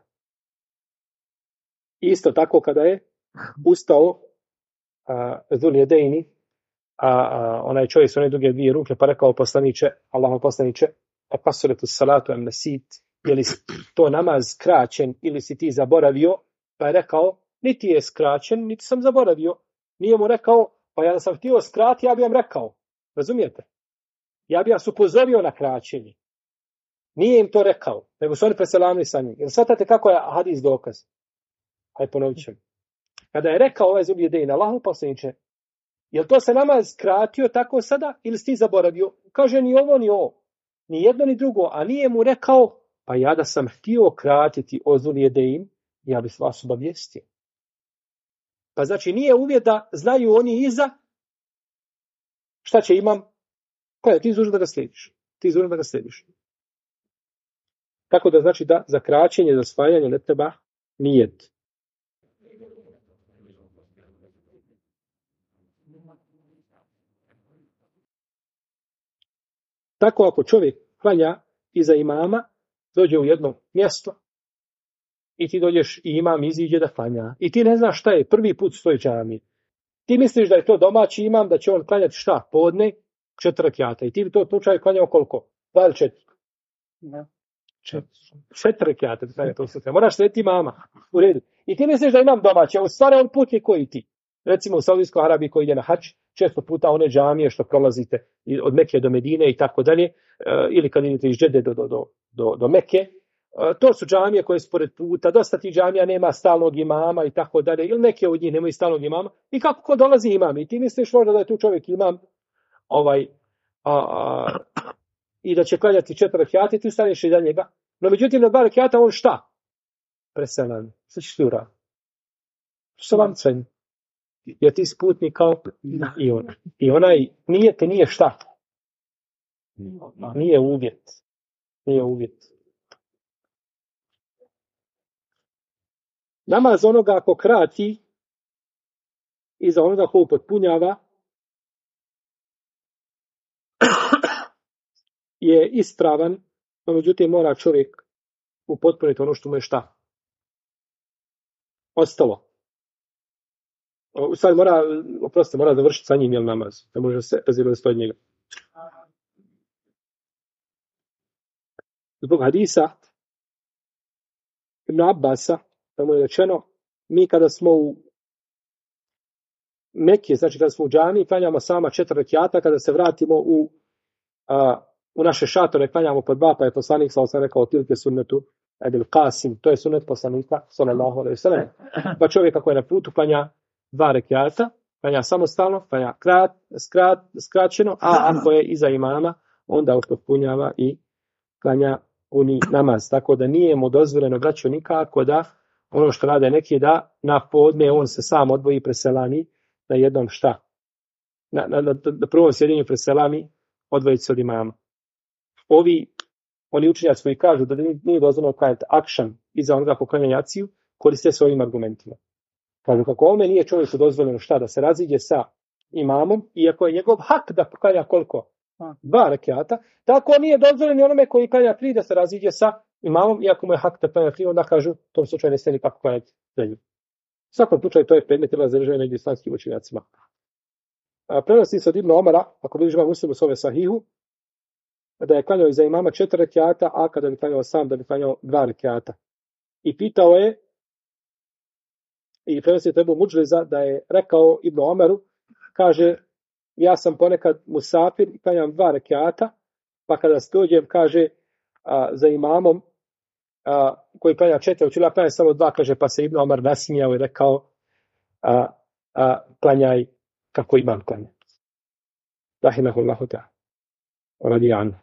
Isto tako kada je ustao Zul Jedejni, onaj čovjek s one duge 2 ruke, pa rekao poslaniče, Allahov poslaniče, a qasratu salatu am nasit, je li to namaz skraćen ili si ti zaboravio? Pa je rekao, niti je skraćen, niti sam zaboravio. Nije mu rekao, pa ja da sam htio skrati, ja bi vam rekao. Razumijete? Ja bi vas upozorio na kraćenje. Nije im to rekao, nego su oni preselamili sa njim. Jer shvatate kako je hadis dokaz? Hajde ponovit ćemo. Kada je rekao ovaj Zul Jedejn, Allahu poslaniče, jel to se namaz skratio tako sada ili si ti zaboravio? Kaže ni ovo ni ovo. Ni jedno ni drugo. A nije mu rekao, pa ja da sam htio kratiti o Zul Jedejn, ja bi vas obavijestio. Pa znači nije uvjet da znaju oni iza šta će imam. Koja ti izdužen da ga slijediš. Ti izdužen da ga slijediš. Tako da znači da za kraćenje, za spajanje ne treba nijet. Tako ako čovjek klanja iza imama, dođe u jedno mjesto i ti dođeš i imam iziđe da klanja. I ti ne znaš šta je, prvi put stoji džamiji. Ti misliš da je to domaći imam, da će on klanjati šta? Podne 4 rekata. I ti bi to slučaju klanjao koliko? 2 ili 4? Ne. 4 rekata. Moraš slediti imama. U redu. I ti misliš da imam domaći, a u stvari on put je koji ti. Recimo u Saudijskoj Arabiji koji ide na hadž, često puta one džamije što prolazite od Mekke do Medine i tako dalje, ili kad idete iz Džede do Mekke, to su džamije koje su pored puta, dosta tih džamija nema stalnog imama i tako dalje, ili neke od njih nemaju stalnog imama, i kako ko dolazi imam, i ti misliš možda da je tu čovjek imam, i da će klanjati 4 rekata i ti ustaneš iza njega, no međutim na 2 rekata on šta? Preselan, sve će ti uraditi. Što vam ceni? Jer ti si putnik kao i on. I onaj nije šta? Nije uvjet. Nije uvjet. Namaz onoga ako krati i za onoga ko upotpunjava je ispravan, no međutim mora čovjek upotpuniti ono što mu je šta? Ostalo. Sad mora završiti sa njim jel namaz. Da može se razilaziti od njega. Zbog hadisa Ibn Abbasa, da mu je rečeno, mi kada smo u Mekke, znači kada smo u džamiji, klanjamo sama 4 rekata, kada se vratimo u naše šatore, klanjamo po 2, pa je poslanik sam rekao, tilke sunnetu Ebil Qasim, to je sunnet poslanika, sallallahu alejhi ve sellem. Pa čovjek ako je na putu, klanja 2 rekata, klanja samostalno, klanja skraćeno, a ako je iza imama, onda upotpunjava i klanja puni namaz. Tako da nije mu dozvoljeno, braćo, nikako da ono što rade neki da na podne on se sam odvoji preselani na jednom šta? Na prvom sjedinju preselani odvojiti se od imama. Oni učenjaci koji kažu da nije dozvoljeno klanjati akšan iza onoga ko klanja jaciju, koriste svojim argumentima. Kažu kako ovome nije čovjeku dozvoljeno šta da se raziđe sa imamom, iako je njegov hak da klanja koliko? 2 rekata, tako nije dozvoljeno onome koji klanja 3 da se raziđe sa imamom, iako mu je hak da klanja 3, onda kažu u tom slučaju ne smije nikako klanjati za nju. U svakom slučaju to je predmet ili razrežaju među islamskim učenjacima. Prenosi se od Ibn Omara, ako vidiš ima Muslim u svome sahihu, da je klanjao iza imama 4 rekata, a kada bi klanjao sam da bi klanjao 2 rekata. I pitao je, i prenosi je Ebu Mudžliza da je rekao Ibn Omeru, kaže, ja sam ponekad musafir i klanjam 2 rekata, pa kada dođem, kaže, za imamom, koji klanja 4, učila klanja samo 2, kaže, pa se Ibn Omer nasmijao i rekao, klanjaj kako imam klanja. Rahimahullahu ta'ala. Radijan.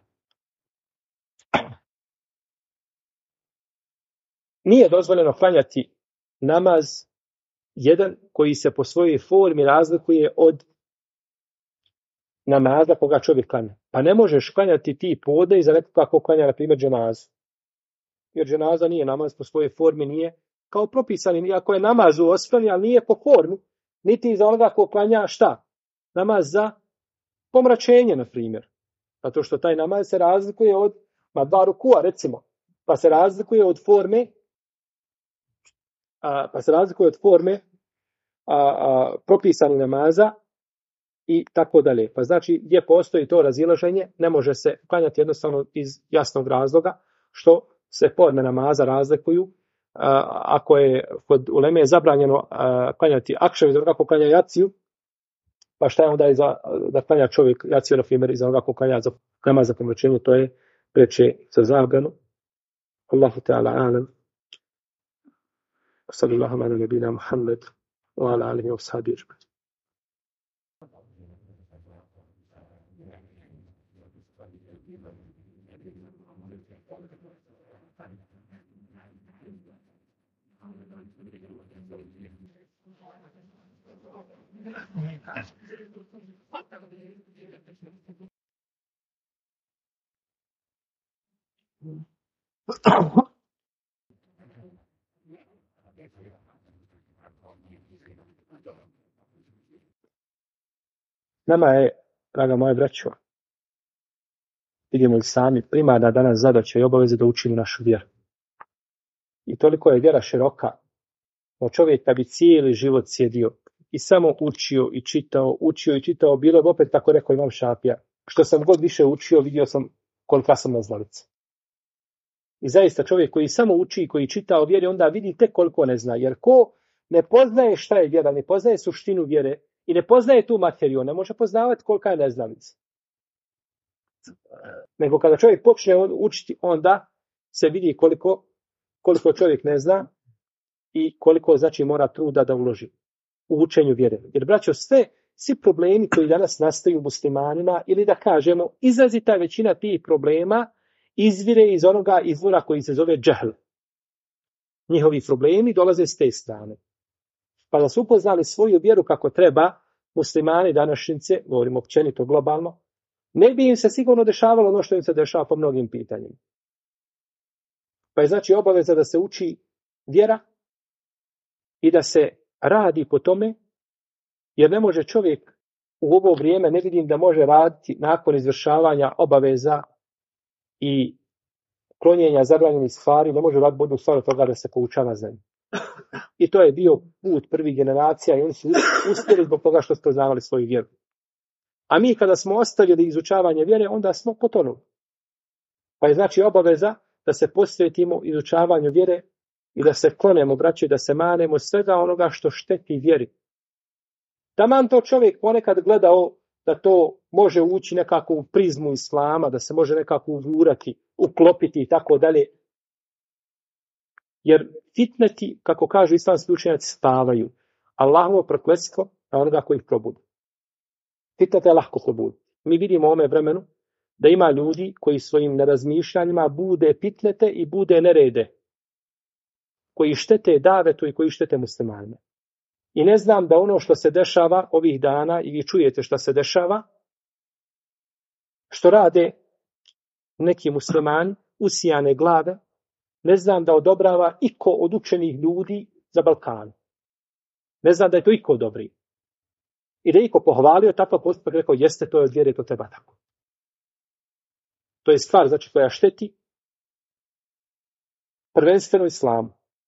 Nije dozvoljeno klanjati namaz jedan koji se po svojoj formi razlikuje od namaza koga čovjek klanja. Pa ne možeš klanjati ti podne iza nekoga ko klanja, na primjer, dženazu. Jer dženaza nije namaz po svojoj formi, nije kao propisani, iako je namaz u osnovi, ali nije po formi, niti iza onoga ko klanja šta? Namaz za pomračenje, na primjer. Zato što taj namaz se razlikuje Ma dva rukua, recimo, pa se razlikuje od forme propisani namaza i tako dalje. Pa znači, gdje postoji to razilaženje, ne može se klanjati jednostavno iz jasnog razloga, što se forme namaza razlikuju. Ako je kod uleme je zabranjeno klanjati akšev, kako klanja jaciju, pa šta je onda da klanja čovjek jaciju, na primjer, iz onoga ko klanja namaz za pomračenju, to je preče za zabranu. Allahu ta'ala alam. Sallallahu ala nabina Muhammed wa ala alihi wa sahbihi ajma'in. Nama je, draga moja braćo, vidimo i sami, primarna danas zadaća i obaveze da učimo našu vjeru. I toliko je vjera široka, da čovjek da bi cijeli život sjedio i samo učio i čitao, bilo bi opet tako rekao Imam Šafija. Što sam god više učio, vidio sam kolika sam neznalica. I zaista čovjek koji samo uči i koji čita o vjeri, onda vidi tek koliko ne zna. Jer ko ne poznaje šta je vjera, ne poznaje suštinu vjere i ne poznaje tu materiju, ne može poznavati kolika je neznalica. Nego kada čovjek počne učiti, onda se vidi koliko čovjek ne zna i koliko znači mora truda da uloži u učenju vjere. Jer braćo, svi problemi koji danas nastaju muslimanima, ili da kažemo, izrazita većina tih problema izvire iz onoga izvora koji se zove džehl. Njihovi problemi dolaze s te strane. Pa da su upoznali svoju vjeru kako treba, muslimani današnjice, govorimo općenito globalno, ne bi im se sigurno dešavalo ono što im se dešava po mnogim pitanjima. Pa je znači obaveza da se uči vjera i da se radi po tome, jer ne može čovjek u ovo vrijeme, ne vidim da može raditi nakon izvršavanja obaveza i klonjenja zabranjenih stvari, ne može raditi budu stvar od toga da se poučava znanje. I to je bio put prvih generacija i oni su uspjeli zbog toga što su poznavali svoju vjeru. A mi kada smo ostavili izučavanje vjere, onda smo potonuli. Pa je znači obaveza da se posvetimo izučavanju vjere i da se klonemo, braće, da se manemo svega onoga što šteti vjeri. Taman to čovjek ponekad gledao da to može ući nekako u prizmu islama, da se može nekako uvurati, uklopiti i tako dalje. Jer fitneti, kako kažu islamski učenjaci, spavaju. Allahovo prokletstvo na onoga koji ih probudi. Fitnete je lahko probuditi. Mi vidimo u ovome vremenu da ima ljudi koji svojim nerazmišljanjima bude fitnete i bude nerede. Koji štete davetu i koji štete muslimanima. I ne znam da ono što se dešava ovih dana, i vi čujete što se dešava, što rade neki muslimani, usijane glave, ne znam da odobrava iko od učenih ljudi za Balkan. Ne znam da je to iko dobri. I da je iko pohvalio takav postupak, rekao, jeste, to je od vjere, to treba tako. To je stvar, znači, koja šteti prvenstveno islamu.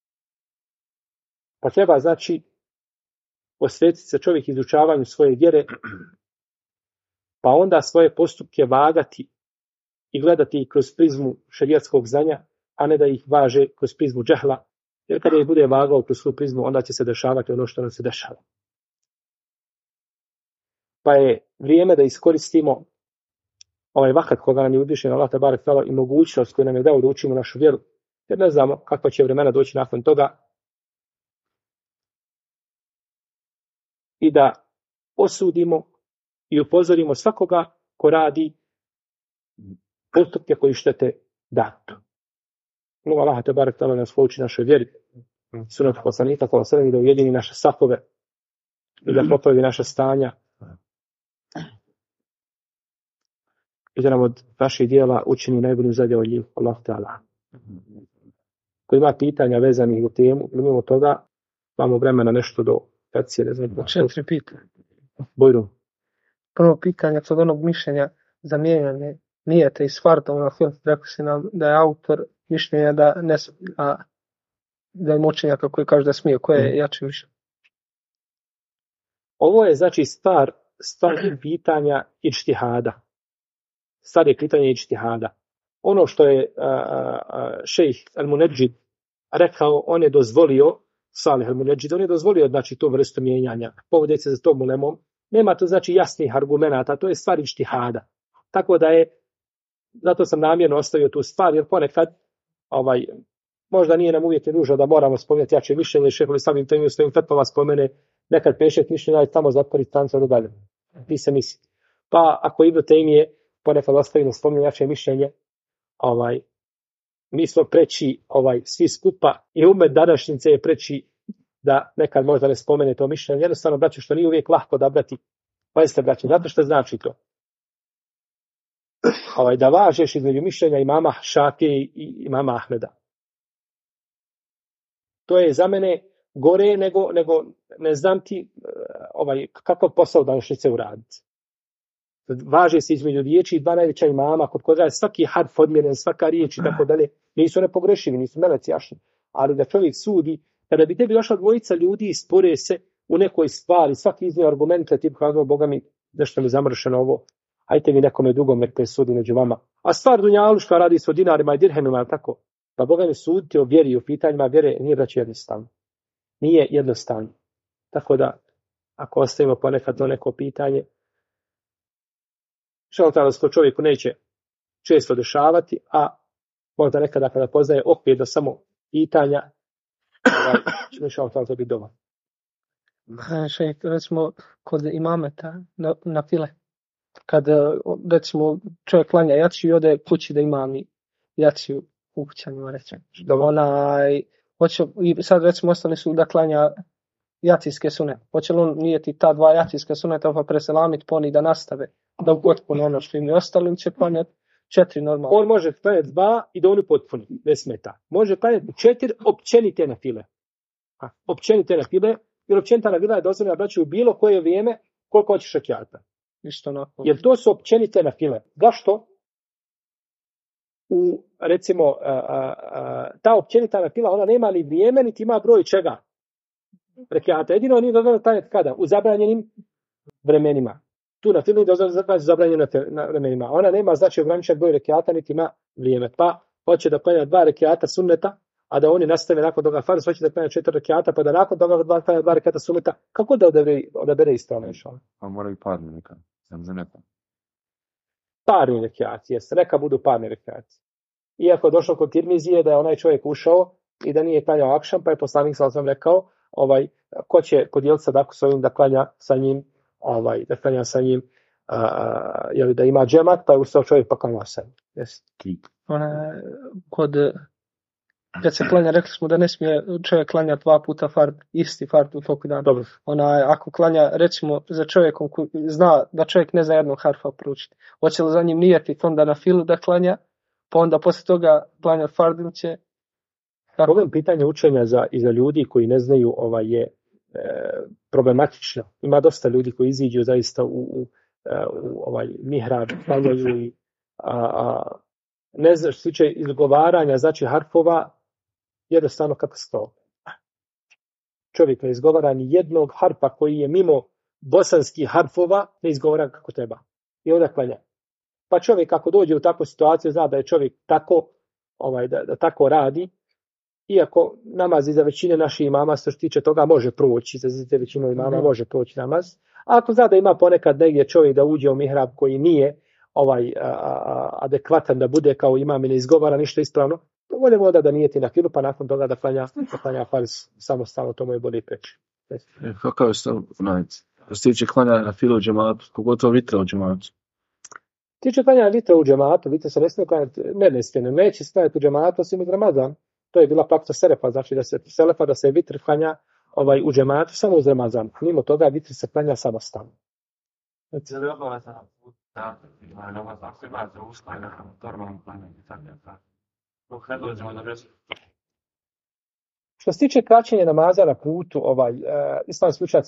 Pa treba, znači, posvetiti se čovjek izučavanju svoje vjere, pa onda svoje postupke vagati i gledati kroz prizmu šerijatskog znanja, a ne da ih važe kroz prizmu džehla, jer kada ih bude vagao kroz svoju prizmu, onda će se dešavati ono što nam se dešava. Pa je vrijeme da iskoristimo ovaj vakat koga nam je uzvišen Allah tebarek ve teala i mogućnost koju nam je dao da učimo našu vjeru, jer ne znamo kakva će vremena doći nakon toga, i da osudimo i upozorimo svakoga ko radi postupke koji štete datu. Mogu Allah tebarek ve teala nas pouči našoj vjeri, sunnetu poslanika sallallahu alejhi ve sellem, da ujedini naše safove i da popravi naša stanja i da nam od vaših dijela učini najbolju zadovoljiv Allah ta'ala. Ko ima pitanja vezanih u temu, mimo toga, imamo vremena nešto do kacije, ne znam. 4 pitanja. Bojru. Prvo pitanje kod onog mišljenja za mijenjanje nijete iz farta, rekao si nam da je autor mišljenja da ne da je moćenjaka koji kaže da smije, koje je jače više. Ovo je znači stvar pitanja iđtihada. Stvar je pitanje iđtihada. Ono što je šejh Al-Munedžid rekao, on je dozvolio, Salih Al-Munedžid, on je dozvolio znači to vrstu mijenjanja. Povode se za tom ulemom. Nema to znači jasnih argumenata, to je stvar iđtihada. Tako da je, zato sam namjerno ostavio tu stvar, jer ponekad možda nije nam uvijek nužno da moramo spomenuti jače mišljenje, šehol Islam Tejmija u svojim fetvama spomene nekad 5-6 mišljenja i tamo zatvori stranca do dalje. Ti se misli. Pa ako Ibn Tejmije ponekad ostavimo spominje jače mišljenje, mi smo preći svi skupa i umet današnjice je preći da nekad možda ne spomene to mišljenje. Jednostavno, braću, što nije uvijek lahko da brati. Pazite, braću, zato što znači to. Da važeš između mišljenja imama Šafije i imama Ahmeda. To je za mene gore nego ne znam ti kakav posao današnjice uraditi. Važe se između riječi i dva najveća imama, kod koga je svaki harf odmjeren, svaka riječ i tako dalje. Nisu nepogrešivi, nisu meleci jašni. Ali da čovjek sudi, kada bi tebi došla dvojica ljudi i spore se u nekoj stvari, svaki iznio argumente, ti kazao, Boga mi, nešto mi zamršeno ovo, ajte mi nekome drugom nek presudi među vama. A stvar dunjaluška radi se o dinarima i dirhemima, tako. Pa Boga mi suditi o vjeri, o pitanjima vjere, nije braći jednostavno. Nije jednostavno. Tako da, ako ostavimo ponekad to neko pitanje, šalotalo se to čovjeku neće često dešavati, a možda nekada kada poznaje okvir do samo pitanja, će mi šalotalo to biti doma. Recimo, kod imameta na file, kad recimo čovjek klanja jaciju i ode kući da imami jaciju u kućanima, recimo. I sad recimo ostali su da klanja jacijske sune. Hoće li on nijeti ta dva jacijska suneta pa preselamiti poni da nastave, da upotpuni ono što im je ostalo, će klanjati 4 normalno. On može klanjati 2 i da oni potpuni, ne smeta. Može klanjati 4 općenite na file. Općenite na file, jer općenita na fila je dozvoljena braći u bilo koje vrijeme koliko hoćeš rekiata. Jer to su općenite na file. Zašto? Recimo, ta općenita na fila, ona nema ni vrijeme, niti ima broj čega. Rekiata. Jedino nije dozvoljeno klanjati kada? U zabranjenim vremenima. Tu na filu nije dozvoljeno zabranjeno na vremenima. Ona nema znači ograničen broj rekiata, niti ima vrijeme. Pa hoće da klanja 2 rekiata sunneta, a da oni nastave nakon toga farz, hoće da klanja 4 rekiata, pa da nakon toga klanja 2 rekiata sunneta. Kako da odabere ispravno išao? Pa moraju parni neka. Parni rekiati, jeste. Neka budu parni rekiati. Iako je došlo kod Tirmizije da je onaj čovjek ušao i da nije klanjao akšam, pa je poslanik sam rekao, ko će podijeliti sadaku s ovim da klanja sa njim, da ima džemat, pa je ustao čovjek pa klanja sa njim. Kad se klanja, rekli smo da ne smije čovjek klanja 2 puta fard, isti fard u toku dana. Dobro. Ako klanja, recimo, za čovjekom koji zna da čovjek ne zna jednog harfa proučiti, hoće li za njim nijeti onda na filu da klanja, pa onda poslije toga klanja fard ili će... Problem pitanja učenja za ljudi koji ne znaju je problematično. Ima dosta ljudi koji iziđu zaista u mihrab, klanjaju i ne znaš, što tiče izgovaranja, znači harfova, jednostavno katastrofa. Čovjek ne izgovara ni jednog harfa koji je mimo bosanskih harfova, ne izgovara kako treba. I onda klanja. Pa čovjek ako dođe u takvu situaciju, zna da je čovjek tako, da tako radi, iako namaz iza većine naših imama, što se tiče toga, može proći, za većinu imama može proći namaz. A ako zna da ima ponekad negdje čovjek da uđe u mihrab koji nije adekvatan da bude kao imam i ne izgovara ništa ispravno, bolje voda da nijeti na filu, pa nakon toga da klanja farz samostalno, to mu je bolje preći. Kakav je stav što se tiče klanja na filu u džematu, pogotovo vitra u džematu? Tiče klanja vitra u džematu, vitra se ne smije klanjati, neće se klanjati u džematu osim uz Ramazan. To je bila praksa selefa, znači da se vitr klanja u džematu samo uz Ramazan. Mimo toga vitr se klanja samostalno. Što se tiče kraćenja namaza na putu, islamski učenjaci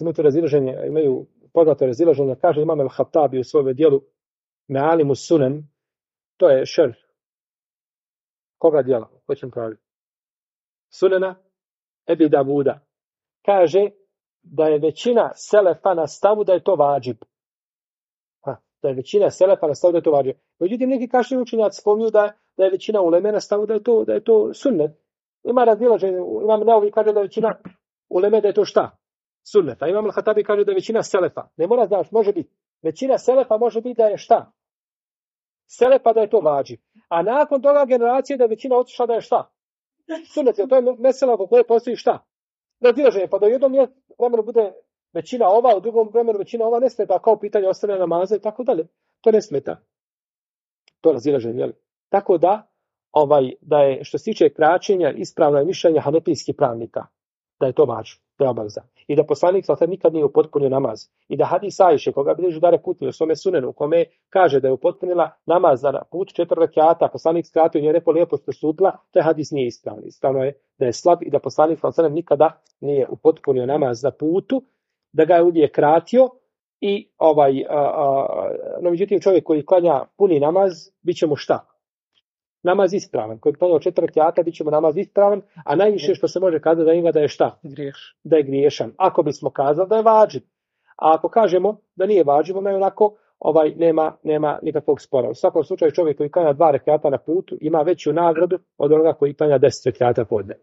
imaju poznato razilaženje, kaže Imam el-Hatabi u svojom djelu Me'alimu Sunan, To je šer. Koga djela? Hoćem praviti. Sunena Ebi Davuda. Kaže da je većina selefa na stavu da je to vađib. Da je većina selefa na stavu da je to vađib. Međutim, neki kašni učenjaci spominju da je većina uleme na stavu da je to sunnet. Ima razilaženje. Imam Neovi kaže da je većina uleme da je to šta? Sunnet. A Imam Al-Hatabi kaže da je većina selefa. Ne mora znaš, može biti. Većina selefa može biti da je šta? Selefa da je to vađib. A nakon toga generacije da je većina otišla da je šta? Sunnet. To je mesela po kojoj postoji šta? Razilaženje. Pa do jednom vremenu bude većina ova, u drugom vremenu većina ova ne smeta, kao pitanje ostane namaza i tako dalje. To ne smeta. To razilaženje, jel? Tako da, da je, što se tiče kraćenja, ispravno je mišljenje hanefijskih pravnika, da je to važno, da je obaveza. I da poslanik sallallahu nikad nije upotpunio namaz. I da hadis Ajše, koga bilježi Dare Kutni u svome sunenu, u kome kaže da je upotpunila namaz na put 4 rekata, poslanik skratio nje repo lijepo što sutla, taj hadis nije ispravan. Ispravno je da je slab i da poslanik sallallahu nikada nije upotpunio namaz na putu, da ga je uvijek kratio i no međutim čovjek koji klanja puni namaz, bit će mu šta? Namaz ispravan. Koji klanja 4 rekata, bit će mu namaz ispravan, a najviše što se može kazati da ima da je šta? Da je griješan. Ako bismo kazali da je vađib. A ako kažemo da nije vađib, onda je onako nema nikakvog spora. U svakom slučaju čovjek koji klanja 2 rekata na putu ima veću nagradu od onoga koji klanja 10 rekata podne.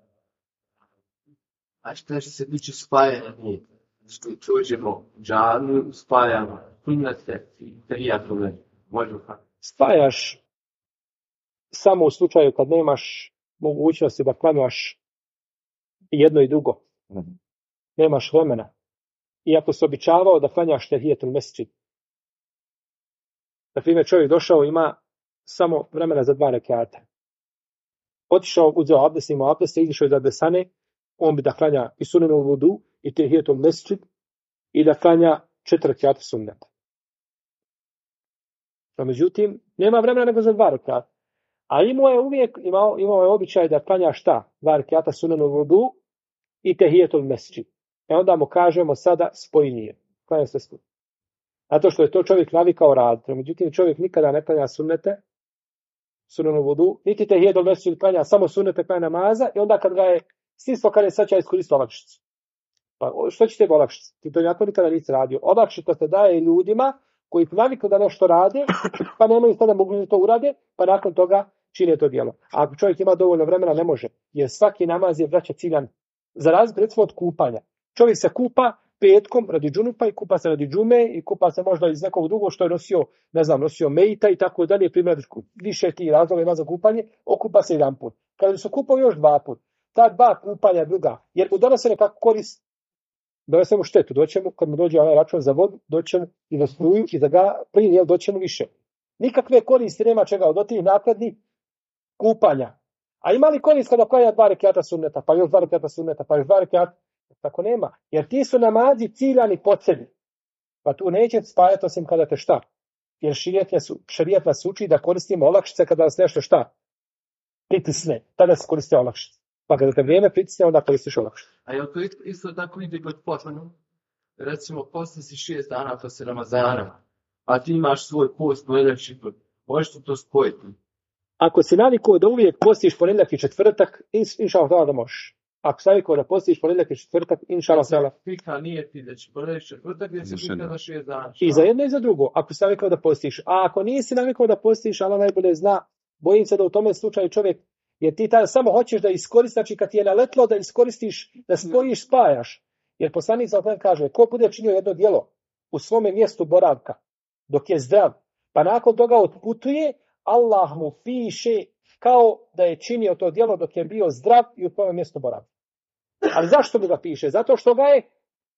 A što se tiče spajanja, što čuđemo džanu, spajamo sunnete i trijatove, možemo kako? Spajaš samo u slučaju kad nemaš mogućnosti da klanjaš jedno i drugo. Nemaš vremena. I ako se običavao da klanjaš tehijetul mesdžid. Na primjer, čovjek došao ima samo vremena za 2 rekata. Otišao, uzeo abdest, imao abdest, izišao iz abdesane, on bi da klanja i sunnetul vudu i tehijetul mesdžid i da klanja 4 rekata sunneta. No, međutim, nema vremena nego za 2 rekata. A imao je običaj da klanja šta? 2 rekata sunnetul vudu i tehijetul mesdžid. Onda mu kažemo sada spoji nije. Klanja se spoji. Zato što je to čovjek navikao raditi. Međutim, čovjek nikada ne klanja sunnete, sunnetul vudu, niti tehijetul mesdžid klanja, samo sunnete klanja namaza i onda kad ga je stislo, kad je sad će iskoristiti olakšicu. Pa što će tebi olakšicu? Ti to jako nikada nisi radio. Olakšica se daje ljudima koji naviknu da nešto rade, pa nemaju sada mogućnosti da to urade, pa nakon toga čine to djelo. A ako čovjek ima dovoljno vremena, ne može. Jer svaki namaz je, braća, ciljan. Za razliku recimo od kupanja. Čovjek se kupa petkom radi džunupa i kupa se radi džume i kupa se možda iz nekog drugog što je nosio mejta i tako dalje. Primjer, više ti razloga ima za kupanje, okupa se jedan put. Kada bi se kupao još 2 put, ta 2 kupanja druga, jer mu donose nekako korist, donese mu štetu, doćemo, kad mu dođe onaj račun za vodu, doćemo i za struju i za plin, doćemo više. Nikakve koristi nema čega od tih nakladnih kupanja. A ima li korist kada klanja 2 rekata sunneta, pa još 2 rekata sunneta, pa još 2 rekata? Tako nema. Jer ti su namazi ciljani po sebi. Pa tu neće spajati osim kada te šta? Jer šerijat nas uči da koristimo olakšice kada nas nešto šta? Pritisne. Tada se koriste olakšice. Pa kada te vrijeme pritisne, onda koristiš olakšice. A je to isto tako ide kod poslanu? Recimo, posti si 6 dana posle Ramazana, a ti imaš svoj post ponedjeljak i četvrtak. Možeš to spojiti? Ako si navikao da uvijek postiš ponedjeljak i četvrtak, inšallah da možeš. Ako si navikao da postiš ponedjeljak i četvrtak, inšallah. Fika nije ti da će ponedjeljak i četvrtak, jer si fika za 6 dana. I za jedno i za drugo, ako si navikao da postiš. A ako nisi navikao da postiš, Allah najbolje zna, bojim se da u tome slučaju čovjek, jer ti tada samo hoćeš da iskoristiš, znači kad ti je naletlo da iskoristiš, da spojiš, spajaš. Jer poslanik sallallahu kaže, ko bude činio jedno djelo u svome mjestu boravka, dok je zdrav, pa nakon toga otputuje, Allah mu piše kao da je činio to djelo dok je bio zdrav i u svome mjestu boravka. Ali zašto mu ga piše? Zato što ga je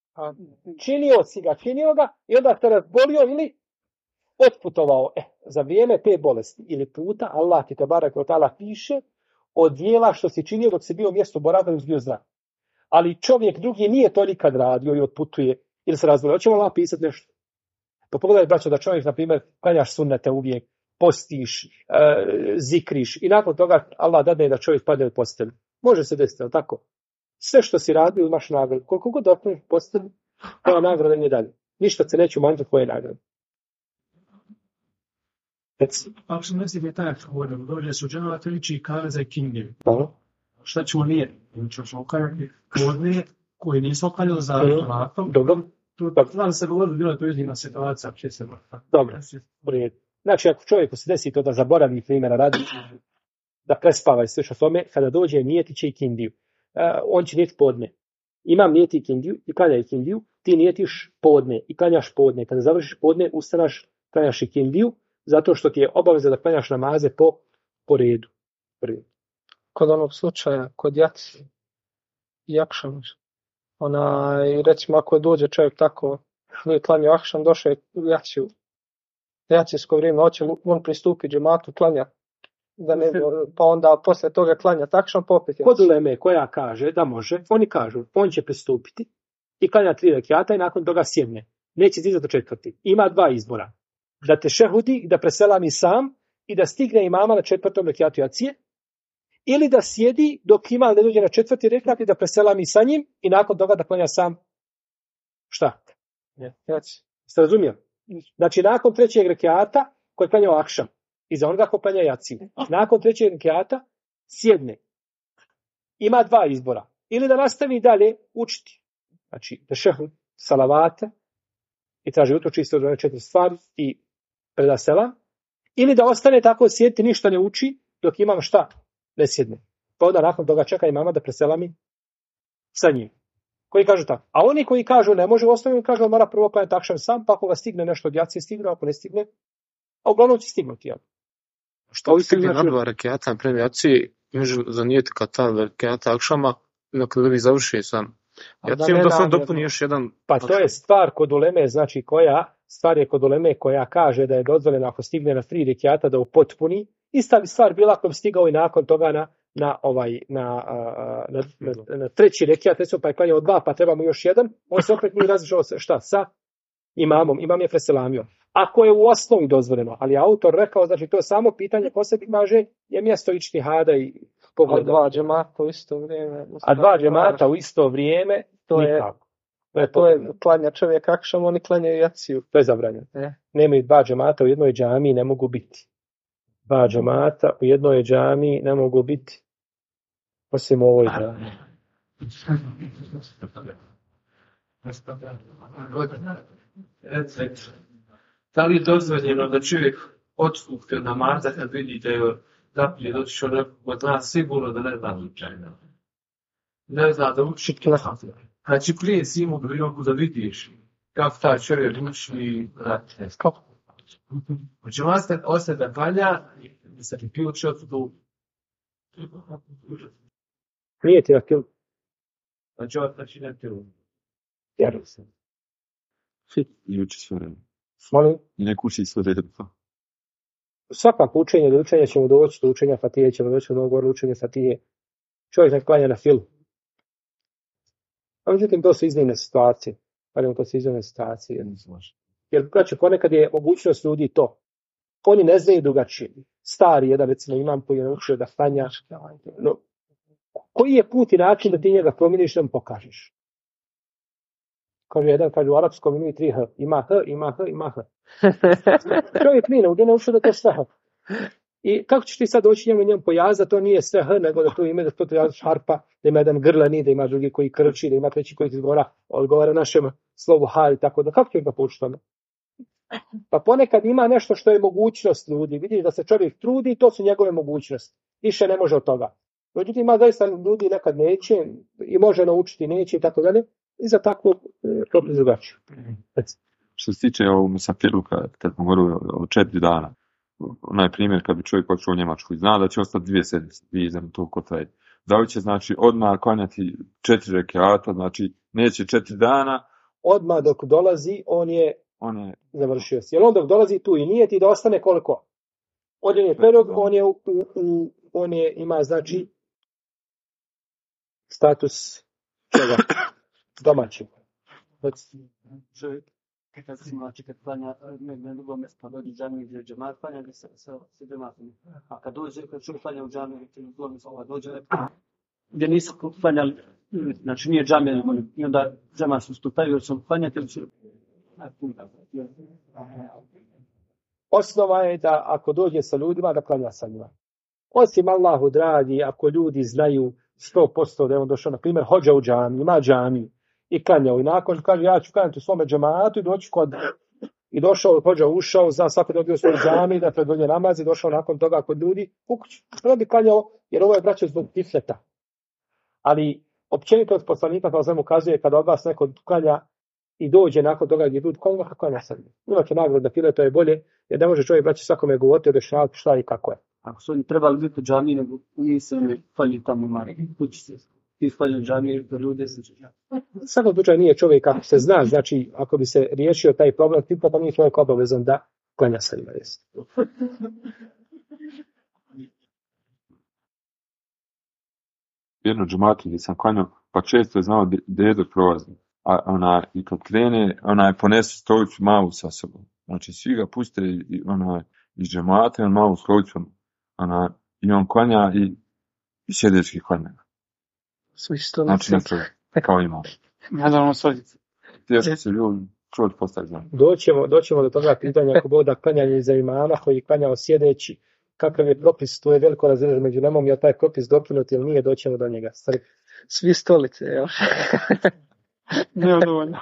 činio ga i onda te razbolio ili otputovao. Za vrijeme te bolesti ili puta, Allah ti te barek od ta'ala piše od djela što si činio dok si bio u mjestu boravka i bio zdrav. Ali čovjek drugi nije to nikad radio i otputuje ili se razbolio. Hoćemo Allah pisati nešto? Pa pogledaj, braćo, da čovjek, na primjer, klanjaš sunnete uvijek, postiš, zikriš i nakon toga Allah dadne da čovjek padne u postelju. Može se desiti, ali tako? Sve što si radio imaš nagradu. Koliko god dopuneš postelju, tvoja nagrada nije dalje. Ništa se neće umanjiti tvoje nagrade. Ako se mesi je taj govorim, dođe su dženova triči i kave za kindiju. Dobro. Šta ćemo nije? Mi ćemo oklanjati podne koji nisu oklanjali za automatom. Dobro. Tu znam se govorili, bila je to iznimna situacija. Dobro. Znači, ako čovjeku se desi to da zaboravi primjera radi, da prespava i sve što tome, kada dođe nijeti će i kindiju. On će nijeti podne. Imam nijeti i kindiju i klanja i kindiju, ti nijetiš podne i klanjaš podne. Kada završiš podne, ustanaš, klanjaš i kindiju, zato što ti je obaveza da klanjaš namaze po redu. Kod onog slučaja, kod jaci i akšam, recimo ako dođe čovjek tako, nije klanio akšam, došao je u jacijsko vrijeme, hoće on pristupi džematu, klanja, da ne, pa onda posle toga klanja akšam, pa opet jaci. Kod uleme koja kaže da može, oni kažu, on će pristupiti i klanja 3 rekjata i nakon toga sjedne. Neće dizati do 4. Ima 2 izbora. Da te šehudi, da preselami sam i da stigne imama na 4. rekjatu jacije, ili da sjedi dok ima ne dođe na 4. rekat i da preselami sa njim i nakon toga da klanja sam. Šta? Ste razumijeli? Znači, nakon 3. rekjata koji je klanjao akšam, iza onoga ko klanja jaciju, nakon 3. rekjata sjedne. Ima 2 izbora. Ili da nastavi dalje učiti. Znači, tešehud, salavate, i traži utočište od 4 stvari i preda selam, ili da ostane tako sjediti, ništa ne uči, dok imam šta? Ne sjedne. Pa onda nakon toga čeka imama da preselami sa njim. Koji kažu tako. A oni koji kažu ne može, ostavim kažu mora prvo klanjati akšam sam, pa ako ga stigne nešto od jacije stigne, ako ne stigne, a uglavnom će stignuti. Ja. Što vi stigne na 2 rekjata prema jaciji, može zanijeti kad ta rekjata akšama, kada vi završi sam. Jaciju da sam dopuni još jedan. Pa to je stvar kod uleme, znači stvar je kod uleme koja kaže da je dozvoljeno ako stigne na 3 rekjata da upotpuni. Ista bi stvar bila ako bi stigao i nakon toga na 3. rekjat, pa je klanjao 2, pa trebamo još jedan, on se opet nije različao šta sa imamom, imam je preselamio. Ako je u osnovi dozvoljeno, ali autor rekao, znači to je samo pitanje ko sebi kaže, je mjesto ičtihada i pogleda. A 2 džemata u isto vrijeme. A 2 džemata u isto vrijeme, nikako. To je klanja čovjek akšam, oni klanjaju jaciju. To je zabranjeno. Nemaju 2 džemata u jednoj džamiji, ne mogu biti. 2 džemata u jednoj džamiji ne mogu biti osim u ovoj džamiji. Da li je dozvoljeno da čovjek odstupi od namaza kad vidi da je zapije dotišao nekog od nas, sigurno da ne zna slučajno. Ne zna da uči. Znači prije si imao priliku da vidiš kako taj čovjek uči. Kako? Hoće ostati da klanja, da se priključi od tu. Nije ti na kilu. Znači ostati na kilu. Vjerujem se. I uči sve vreme. Molim? I ne kući sve vreme. Svakako učenje, do učenja ćemo doći, do učenja Fatije ćemo doći, do govora učenja Fatije. Čovjek ne klanja na filu. A međutim, to su iznimne situacije. To su iznimne situacije. Jer znači, ponekad je mogućnost ljudi to. Oni ne znaju drugačije. Stari jedan, recimo, imam koji je naučio da klanja. No, koji je put i način da ti njega promijeniš da mu pokažeš? Kaže u arapskom ima 3 h. Ima h, ima h, ima h. Čovjek nije naučio da to sve h. I kako ćeš ti sad doći njemu pojazati, da to nije sve h, nego da to ima, da to tražiš harpa, da ima jedan grlani, da ima drugi koji krči, da ima treći koji odgovara našem slovu ha i tako da. Kako ćeš ga poučiti tome? Pa ponekad ima nešto što je mogućnost ljudi. Vidiš da se čovjek trudi, to su njegove mogućnosti. Više ne može od toga. Međutim, ima zaista ljudi nekad neće i može naučiti, neće i tako dalje. I za takvo problem drugačije. Što se tiče ovog Musafiru, kad smo govorili o 4 dana, onaj primjer kad bi čovjek otišao u Njemačku i zna da će ostati 2 sedmice, 2 za to kod traje. Da li će znači odmah klanjati 4 rekjata, znači neće 4 dana. Odmah dok dolazi, on je završio se. Jer on dok dolazi tu i nije ti da ostane koliko? Odjen je period, on ima znači status čega? Domaći. Čovjek, kad klanja na drugom mjestu, pa dođe u džamiju gdje je džemat, klanja gdje se džematom. A kad čovjek klanja u džamiju gdje je drugom mjestu, pa dođe gdje nisu klanjali, znači nije džamija, i onda džemat se ustupaju, jer su klanjati, osnova je da ako dođe sa ljudima, da klanja sa njima. Osim Allahu dragi, ako ljudi znaju 100% da je on došao, na primjer, hođa u džami, ima džami i klanjao. I nakon kaže, ja ću klanjati u svome džematu i doći kod... I došao, hođa ušao, zna svaki dobio svoj džami, da predvodnje namaz i došao nakon toga kod ljudi u kuću. Prvo bi klanjao, jer ovo je braćo zbog tifleta. Ali općenito od poslanika kao svemu ukazuje kada od vas neko klanja i dođe nakon toga gdje ljudi klanja sad. Imate nagradu da file, to je bolje, jer ne može čovjek braći svakome govoriti, objašnjavati šta i kako je. Ako su oni trebali biti u džami, nego nisam falili tamo mari. Kući se. Ti falili u džami, da ljude se čeđa. Svakog slučaju nije čovjek, ako se zna, znači ako bi se riješio taj problem, tipa pa nije čovjek obavezan da klanja sa njima. Jedno džematu gdje sam klanjao, pa često je znao dedo prolazi. A i kad krene, ponese stolicu malu sa sobom. Znači svi ga puste iz džemata, on malu stolicom, i on klanja i sjedeći klanja. Svi stolice. Znači ne čovjek, kao ima. Naravno stolice. Teško se ljudi čovjek postaje znam. Doćemo do toga pitanja ako Bog da klanjanje za imama koji klanjao sjedeći, kakav je propis, to je veliko razređenje među namom, je taj propis dokinut ili nije, doćemo do njega. Svi stolice, jel? Nije dovoljno.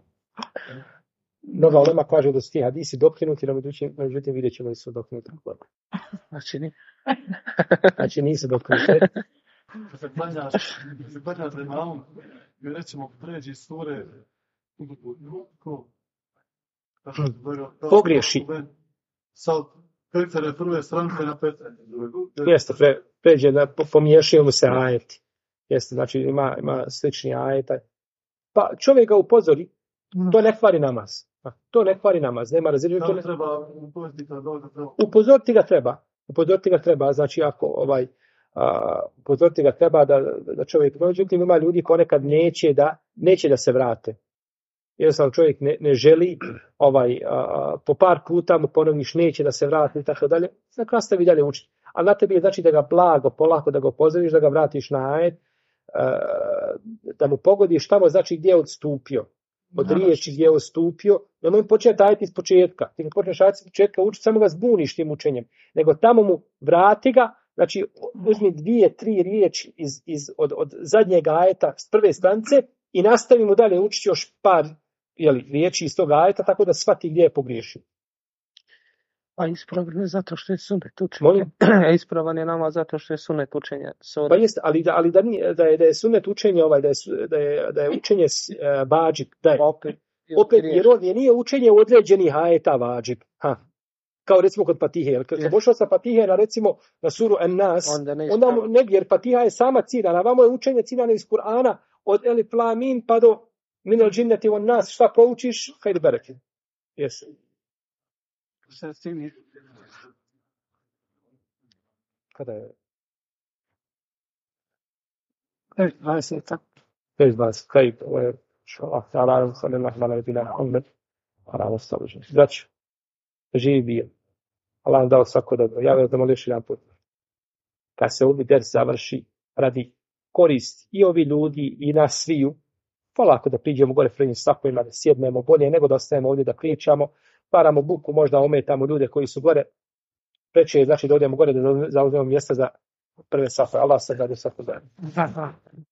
Nova ulema kaže da su ti hadisi dokinuti, međutim vidjet ćemo da su dokinuti. Znači nisu dokinuti. Kad se klanjaš za imamom, i recimo pređi sure, pogriješi. Sa petere prve stranice na petere. Jeste, pređe, pomiješaju mu se ajeti. Jeste, znači ima slični ajeta. Pa čovjek ga upozori, to ne kvari namaz. To ne kvari namaz, nema razređenja. Da treba upozoriti ga dođe. Upozoriti ga treba, znači ako upozoriti ga treba da čovjek, međutim ima ljudi ponekad neće da se vrate. Jednostavno čovjek ne želi, po par puta mu ponovniš, neće da se vrati i tako dalje, znači nastavi dalje učiti. Ali na tebi je znači da ga blago, polako da ga upozoriš, da ga vratiš na ajet, da mu pogodiš tamo, znači gdje je odstupio. Od riječi gdje je odstupio, nemoj početi ajet iz početka. Ti kad počneš ajet iz početka učiti, samo ga zbuniš tim učenjem. Nego tamo mu vrati ga, znači uzmi 2-3 riječi od zadnjeg ajeta s prve stranice i nastavi mu dalje učiti još par riječi iz tog ajeta, tako da shvati gdje je pogriješio. A ispravan je zato što je sunet učenje. Ispravan je nama zato što je sunet učenje. Pa jest, ali da je sunet učenje, da je učenje vađib, da je. Opet, jer ovdje nije učenje određenih ajeta vađib. Kao recimo kod Fatihe. Kad se pošao sa Fatihe na suru En-Nas, onda ne, jer Fatiha je sama ciljana. Vamo je učenje ciljano iz Kur'ana od Elif Lam Mim pa do Minel Džinneti on nas. Šta proučiš? Hajde bereke. Jesi. Kada je? 20. 20. Kaj, ovo je šalah, ta'ala, sallallahu alaihi wa sallam, hvala ostalo. Znači, živi bio. Allah nam dao svako dobro. Ja vas zamolio još jedan put. Kad se ovi ders završi radi koristi i ovi ljudi i nas sviju, polako da priđemo gore pred njim stakojima, da sjednemo bolje nego da ostajemo ovdje da pričamo, paramo buku, možda ometamo ljude koji su gore. Preče je znači da odemo gore da zauzmemo mjesta za prve safe. Allah se radi svako dobro.